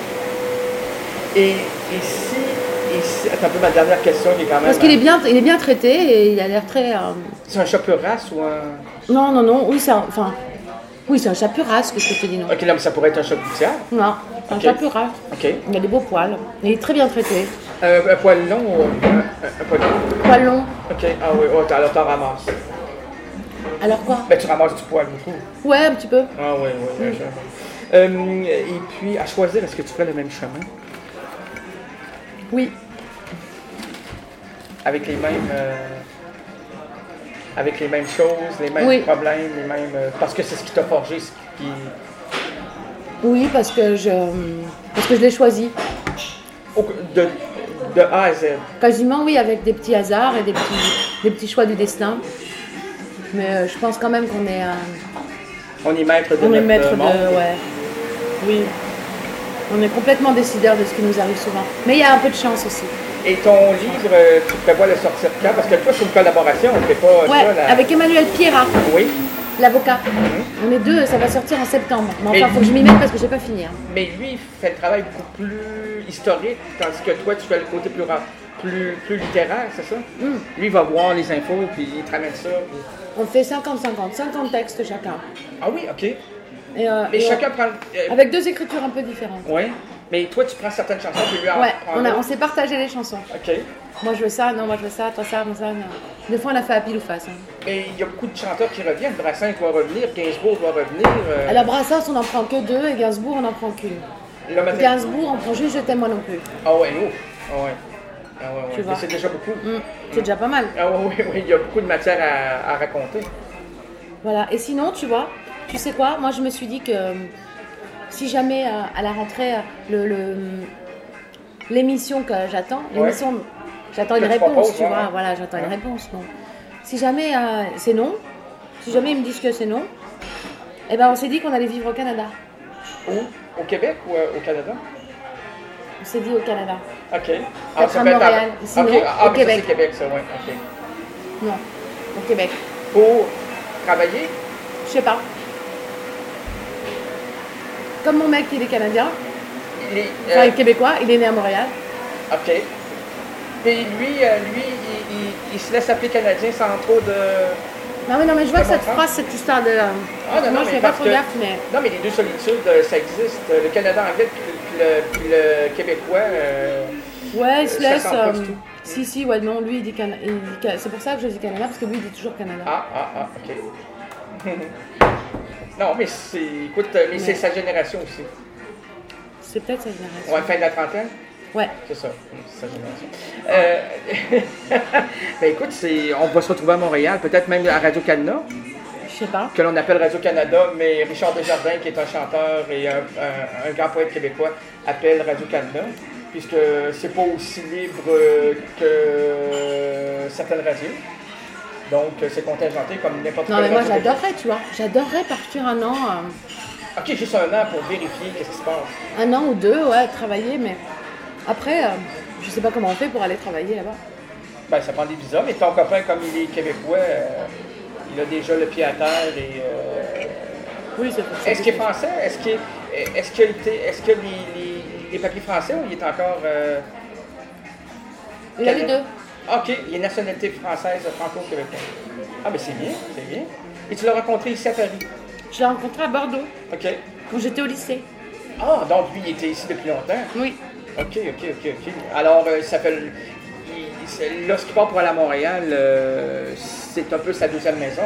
A: Et si... Attends un peu, ma dernière question qui est quand même...
B: Parce qu'il est bien traité et il a l'air très...
A: C'est un chat pur race ou un...
B: Non. Oui, c'est un chat pur race, que je te dis, non.
A: OK, non, mais ça pourrait être un chat de gouttière.
B: Non, un chat pur race.
A: OK.
B: Il a des beaux poils. Il est très bien traité.
A: Un poil long ou un poil long?
B: Poil long.
A: OK. Ah oui, alors t'en ramasses.
B: Alors quoi?
A: Ben, tu ramasses du poil beaucoup.
B: Ouais, un petit peu.
A: Ah oui. Et puis, à choisir, est-ce que tu ferais le même chemin?
B: Oui.
A: Avec les mêmes choses, les mêmes problèmes, les mêmes... parce que c'est ce qui t'a forgé,
B: Oui, parce que je l'ai choisi.
A: De A à Z.
B: Quasiment, oui, avec des petits hasards et des petits choix du destin. Mais je pense quand même qu'on est...
A: On est maître de notre monde.
B: Ouais. Oui. On est complètement décideur de ce qui nous arrive souvent. Mais il y a un peu de chance aussi.
A: Et ton livre, tu prévois le sortir quand? Parce que toi, c'est une collaboration, on ne fait pas ça.
B: Avec Emmanuel Pierrat.
A: Oui.
B: L'avocat. On est deux, ça va sortir en septembre. Mais enfin, il faut que je m'y mette parce que je n'ai pas fini.
A: Mais lui, il fait le travail beaucoup plus historique, tandis que toi, tu fais le côté plus littéraire, c'est ça? Lui, il va voir les infos, puis il te ramène ça. Puis...
B: On fait 50-50, 50 textes chacun.
A: Ah oui, OK.
B: Et
A: chacun prend...
B: avec deux écritures un peu différentes.
A: Oui. Mais toi, tu prends certaines chansons, puis lui
B: on s'est partagé les chansons.
A: OK.
B: Moi, je veux ça, non, moi, je veux ça, toi, ça, moi, ça, non. Des fois, on a fait à pile ou face. Hein.
A: Mais il y a beaucoup de chanteurs qui reviennent. Brassens doit revenir, Gainsbourg doit revenir.
B: Alors, Brassens, on n'en prend que 2, et Gainsbourg, on n'en prend qu'une. Gainsbourg, on prend juste Je t'aime moi non plus.
A: Ah ouais, Tu vois. Mais c'est déjà beaucoup.
B: C'est déjà pas mal.
A: Ah oui, il y a beaucoup de matière à raconter.
B: Voilà, et sinon, tu vois, tu sais quoi, moi, je me suis dit que... Si jamais à la rentrée, l'émission que j'attends, j'attends une réponse, tu vois, voilà, j'attends une réponse. Donc. Si jamais c'est non, si jamais ils me disent que c'est non, eh ben on s'est dit qu'on allait vivre au Canada.
A: Où? Au Québec ou au Canada?
B: On s'est dit au Canada.
A: OK.
B: Peut-être à Montréal, sinon au Québec.
A: C'est Québec, ça, oui, OK.
B: Non, au Québec.
A: Pour travailler?
B: Je sais pas. Comme mon mec, il est canadien, il est québécois, il est né à Montréal.
A: OK. Et lui, il se laisse appeler canadien sans trop de...
B: Non, mais je vois que ça te froisse cette histoire de... moi, je fais pas trop gaffe, mais...
A: Non, mais les deux solitudes, ça existe. Le Canada anglais puis le québécois...
B: ouais, il se laisse... Si, ouais, non, lui, il dit Canada. C'est pour ça que je dis Canada, parce que lui, il dit toujours Canada.
A: OK. Non, mais c'est sa génération aussi.
B: C'est peut-être sa génération.
A: Ouais, fin de la trentaine?
B: Ouais.
A: C'est ça. C'est sa génération. Ben écoute, on va se retrouver à Montréal, peut-être même à Radio-Canada.
B: Je sais pas.
A: Que l'on appelle Radio-Canada, mais Richard Desjardins, qui est un chanteur et un grand poète québécois, appelle Radio-Canada, puisque c'est pas aussi libre que certaines radios. Donc, c'est contingenté comme n'importe quelle
B: Non, mais moi,
A: radio.
B: j'adorerais, tu vois. J'adorerais partir un an.
A: OK, juste un an pour vérifier qu'est-ce qui se passe.
B: Un an ou deux, ouais, travailler, mais après, je sais pas comment on fait pour aller travailler là-bas.
A: Ben, ça prend des visas, mais ton copain, comme il est québécois, il a déjà le pied à terre et...
B: Oui, c'est possible.
A: Est-ce qu'il est français? Est-ce que les papiers français ou il est encore...
B: Il a les deux.
A: OK, il a une nationalité française, franco-québécoise. Ah, ben c'est bien, c'est bien. Et tu l'as rencontré ici à Paris?
B: Je l'ai rencontré à Bordeaux,
A: OK.
B: quand j'étais au lycée.
A: Ah, donc lui, il était ici depuis longtemps?
B: Oui.
A: OK. Alors, lorsqu'il part pour aller à Montréal, c'est un peu sa deuxième maison.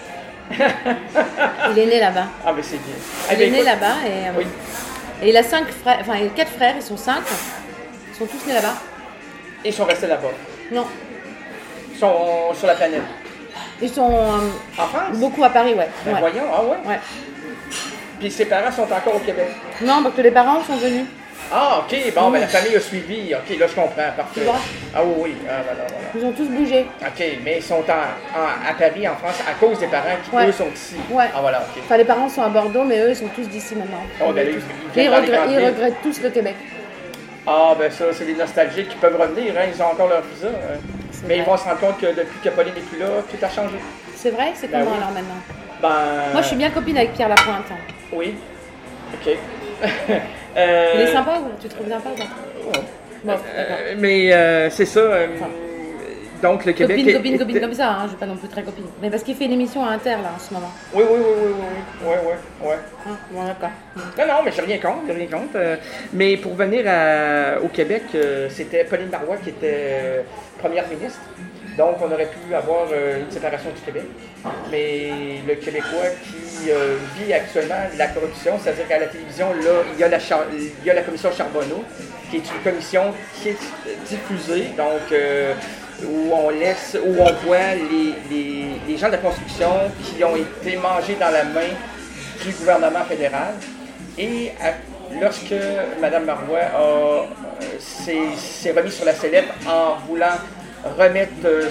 B: Il est né là-bas.
A: Ah, mais c'est bien.
B: Il est né là-bas
A: Oui.
B: et il a 5 frères, enfin il a 4 frères, ils sont 5. Ils sont tous nés là-bas.
A: Et ils sont restés là-bas?
B: Non.
A: Ils sont sur la planète?
B: Ils sont
A: En France?
B: beaucoup à Paris, ouais.
A: Ben voyons, ah ouais?
B: Ouais.
A: Puis ses parents sont encore au Québec?
B: Non, parce que les parents sont venus.
A: Ah, OK, bon, ben la famille a suivi. OK, là, je comprends, parfait.
B: Tu vois?
A: Ah oui. Ah, voilà.
B: Ils ont tous bougé.
A: OK, mais ils sont à Paris, en France, à cause des parents qui, eux, sont ici.
B: Ouais.
A: Ah, voilà, OK.
B: Enfin, les parents sont à Bordeaux, mais eux, ils sont tous d'ici maintenant.
A: Oh, ben,
B: Ils regrettent tous le Québec.
A: Ah, ben ça, c'est des nostalgiques qui peuvent revenir, hein, ils ont encore leur visa. Hein. Mais
B: vrai.
A: Ils vont se rendre compte que depuis que Pauline n'est plus là, tout a changé.
B: C'est vrai? C'est
A: Ben
B: comment
A: oui.
B: alors maintenant?
A: Ben...
B: Moi, je suis bien copine avec Pierre Lapointe.
A: Oui. OK.
B: Il est sympa ou tu trouves sympa ou pas?
A: Ouais.
B: Bon, d'accord.
A: Mais c'est ça. Donc, le Québec...
B: Copine comme ça, hein, je suis pas non plus très copine. Mais parce qu'il fait une émission à Inter, là, en ce moment.
A: Oui. Ouais.
B: Ah, bon, d'accord.
A: Non, mais j'ai rien contre. Mais pour venir au Québec, c'était Pauline Marois qui était première ministre. Donc, on aurait pu avoir une séparation du Québec. Mais le Québécois qui vit actuellement la corruption, c'est-à-dire qu'à la télévision, là, il y a la commission Charbonneau, qui est une commission qui est diffusée, donc où on voit les gens de la construction qui ont été mangés dans la main du gouvernement fédéral. Et lorsque Mme Marois s'est remise sur la sellette en voulant remettre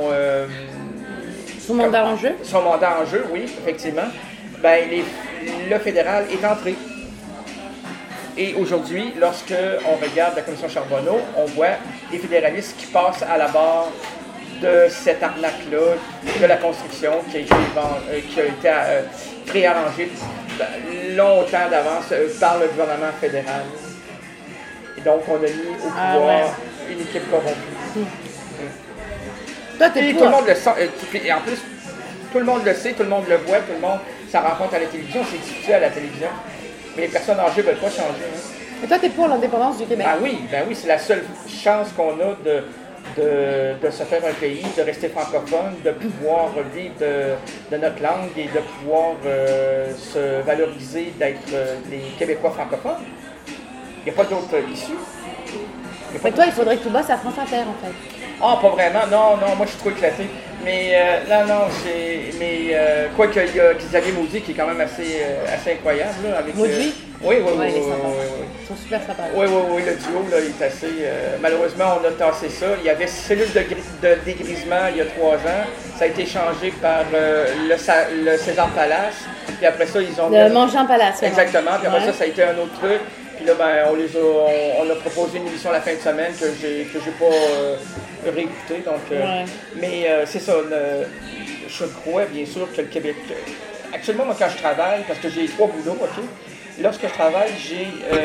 B: Son mandat en jeu?
A: Son mandat en jeu, oui, effectivement. Ben, le fédéral est entré. Et aujourd'hui, lorsque on regarde la commission Charbonneau, on voit les fédéralistes qui passent à la barre de cette arnaque-là, de la construction qui a été préarrangée longtemps d'avance par le gouvernement fédéral. Et donc, on a mis au pouvoir une équipe corrompue.
B: Toi, t'es
A: et
B: pour.
A: tout le monde le sent. Et en plus, tout le monde le sait, tout le monde le voit, tout le monde, ça rencontre à la télévision, c'est diffusé à la télévision. Mais les personnes âgées ne veulent pas changer. Hein.
B: Et toi, t'es pour l'indépendance du Québec?
A: Ben oui, c'est la seule chance qu'on a de se faire un pays, de rester francophone, de pouvoir vivre de notre langue et de pouvoir se valoriser d'être des Québécois francophones. Il n'y a pas d'autre issue.
B: Mais toi, il faudrait que tu bosses à France Inter, en fait.
A: Ah, pas vraiment. Non, moi, je suis trop éclaté. Mais quoique, il y a Xavier Maudit qui est quand même assez incroyable. Là, avec,
B: Maudit?
A: Oui.
B: Ils sont super sympas.
A: Oui, le duo, là, il est assez... malheureusement, on a tassé ça. Il y avait Cellule de dégrisement il y a 3 ans. Ça a été changé par le César Palace. Puis après ça, ils ont...
B: Le Mangin Palace.
A: Exactement. Puis après ça a été un autre truc. Puis là, ben, on a proposé une émission la fin de semaine que j'ai pas réécoutée. Donc, mais c'est ça. Je crois bien sûr que le Québec. Actuellement, moi, quand je travaille, parce que j'ai 3 boulots, OK? Lorsque je travaille, j'ai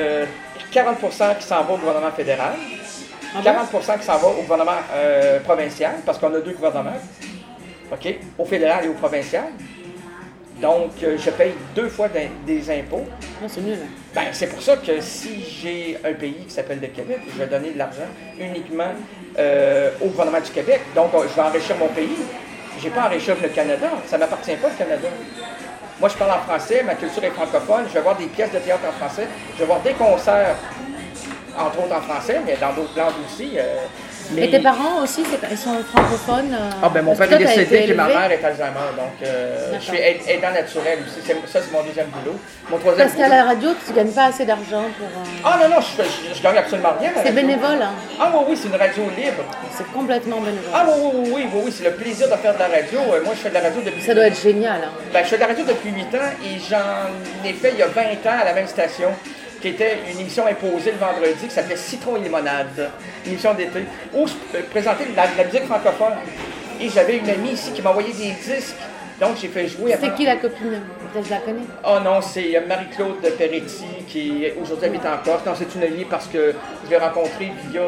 A: 40% qui s'en va au gouvernement fédéral, 40% qui s'en va au gouvernement provincial, parce qu'on a 2 gouvernements, OK? Au fédéral et au provincial. Donc, je paye 2 fois des impôts.
B: Non, c'est nul.
A: Ben, c'est pour ça que si j'ai un pays qui s'appelle le Québec, je vais donner de l'argent uniquement au gouvernement du Québec. Donc, je vais enrichir mon pays. Je n'ai pas à enrichir le Canada. Ça ne m'appartient pas, le Canada. Moi, je parle en français, ma culture est francophone. Je vais voir des pièces de théâtre en français. Je vais voir des concerts entre autres en français, mais dans d'autres langues aussi.
B: Et tes parents aussi, ils sont francophones?
A: Mon père est décédé, puis ma mère est Alzheimer, donc je suis aidant naturel aussi. Ça, c'est mon deuxième boulot. Mon troisième
B: Parce qu'à la radio, tu ne gagnes pas assez d'argent pour...
A: Ah non, je gagne absolument rien.
B: C'est bénévole, hein?
A: Ah oui, c'est une radio libre.
B: C'est complètement bénévole.
A: Ah oui, c'est le plaisir de faire de la radio. Moi, je fais de la radio depuis...
B: Ça doit être génial, hein?
A: Je fais de la radio depuis 8 ans et j'en ai fait il y a 20 ans à la même station, qui était une émission imposée le vendredi qui s'appelait Citron et Limonade, une émission d'été, où je présentais de la musique francophone. Et j'avais une amie ici qui m'envoyait des disques, donc j'ai fait jouer...
B: C'est qui la copine? Je la connais.
A: Oh non, c'est Marie-Claude Peretti qui aujourd'hui habite en Corse. Non, c'est une amie parce que je l'ai rencontrée via...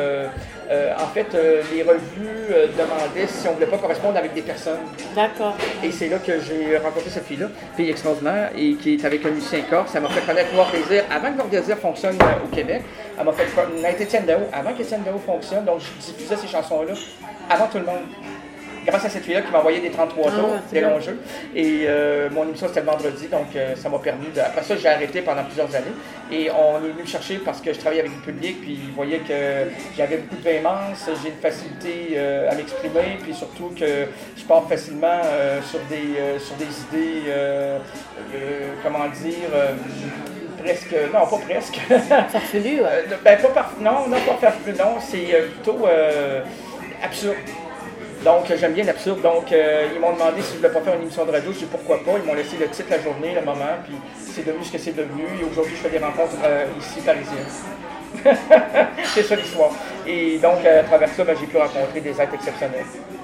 A: les revues demandaient si on ne voulait pas correspondre avec des personnes. D'accord. Et c'est là que j'ai rencontré cette fille-là, fille extraordinaire, et qui est avec un musicien corse. Elle m'a fait connaître Noir Désir avant que Noir Désir fonctionne au Québec. Elle m'a fait connaître Étienne Dao avant qu'Étienne Dao fonctionne, donc je diffusais ces chansons-là avant tout le monde. Grâce à cette fille-là qui m'a envoyé des 33 tours, des longs jeux. Et mon émission, c'était le vendredi, donc ça m'a permis de... Après ça, j'ai arrêté pendant plusieurs années. Et on est venu me chercher parce que je travaillais avec le public, puis ils voyaient que j'avais beaucoup de véhémence, j'ai une facilité à m'exprimer, puis surtout que je pars facilement sur des idées, comment dire... presque, non pas presque.
B: Farfelu, ouais.
A: Non, pas farfelu, non, c'est plutôt absurde. Donc, j'aime bien l'absurde. Donc, ils m'ont demandé si je voulais pas faire une émission de radio. Je dis pourquoi pas. Ils m'ont laissé le titre, la journée, le moment, puis c'est devenu ce que c'est devenu. Et aujourd'hui, je fais des rencontres ici, parisiennes. C'est ça l'histoire. Et donc, à travers ça, j'ai pu rencontrer des êtres exceptionnels.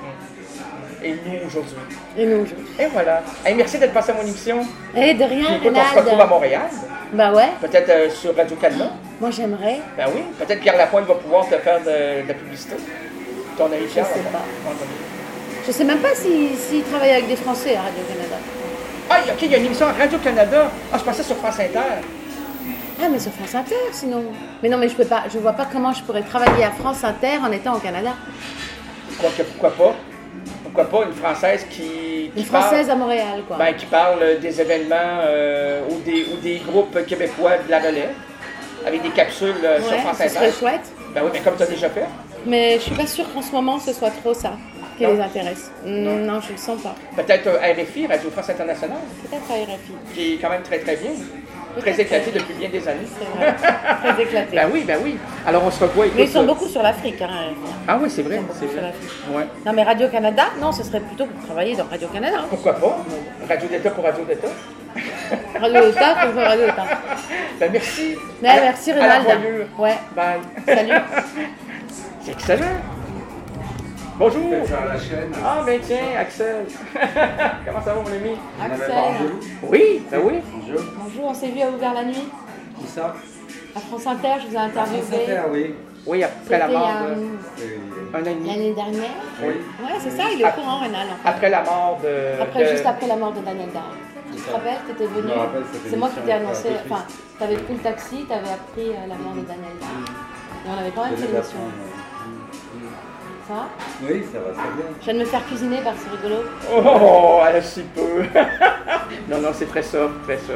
A: Et nous, aujourd'hui. Et voilà. Hey, merci d'être passé à mon émission.
B: Et de rien,
A: puis, écoute, on se retrouve à Montréal.
B: Ben ouais.
A: Peut-être sur Radio-Canada.
B: Moi, j'aimerais.
A: Ben oui. Peut-être Pierre Lapointe va pouvoir te faire de la publicité. Ton ami Pierre,
B: je sais pas. Je sais même pas s'il travaille avec des Français à Radio-Canada.
A: Ah, OK, il y a une émission à Radio-Canada. Ah, je pensais sur France Inter.
B: Ah, mais sur France Inter, sinon. Mais non, mais je peux pas. Je vois pas comment je pourrais travailler à France Inter en étant au Canada.
A: Pourquoi pas? Pourquoi pas une Française qui
B: une Française à Montréal, quoi.
A: Ben, qui parle des événements ou des groupes québécois de la relève, avec des capsules sur France Inter.
B: Ça serait chouette.
A: Ben oui, mais comme tu as déjà fait.
B: Mais je suis pas sûre qu'en ce moment, ce soit trop ça qui les intéresse. Non, je le sens pas.
A: Peut-être RFI, Radio France Internationale.
B: Peut-être à RFI.
A: Qui est quand même très, très bien. Très éclaté depuis bien des années.
B: C'est vrai. Très éclaté.
A: Ben oui. Alors on se revoit.
B: Mais ils sont beaucoup sur l'Afrique. Hein.
A: Ah oui, c'est vrai. C'est vrai. Ouais.
B: Non, mais Radio-Canada, non, ce serait plutôt pour travailler dans Radio-Canada. Hein.
A: Pourquoi pas? Radio d'État pour Radio d'État.
B: Radio d'État pour Radio d'État.
A: Ben merci.
B: Ouais, merci Ronald. Ouais.
A: Bye.
B: Salut.
A: C'est excellent. Bonjour.
C: La chaîne.
A: Ah ben tiens, Axel. Comment ça va mon ami?
B: Axel.
A: Oui, ben oui.
B: Bonjour, on s'est vu à Ouvert la nuit.
C: Qui ça?
B: À France Inter, je vous ai interviewé.
C: France Inter, oui.
A: Oui, après la mort
B: un an et demi. L'année dernière.
A: Oui.
B: Ouais, c'est ça, il est au courant, Rénal. En fait.
A: Après la mort de...
B: Juste après la mort de Daniel Dar. Tu te rappelles, tu étais venu. C'est moi qui t'ai annoncé. Enfin, tu avais pris le taxi, tu avais appris la mort de Daniel Dar. Et on avait quand même fait l'émission. Ça va?
C: Oui, ça va très bien.
B: Je viens de me faire cuisiner par c'est rigolo.
A: Oh, elle a si peu. Non, c'est très soft, très soft.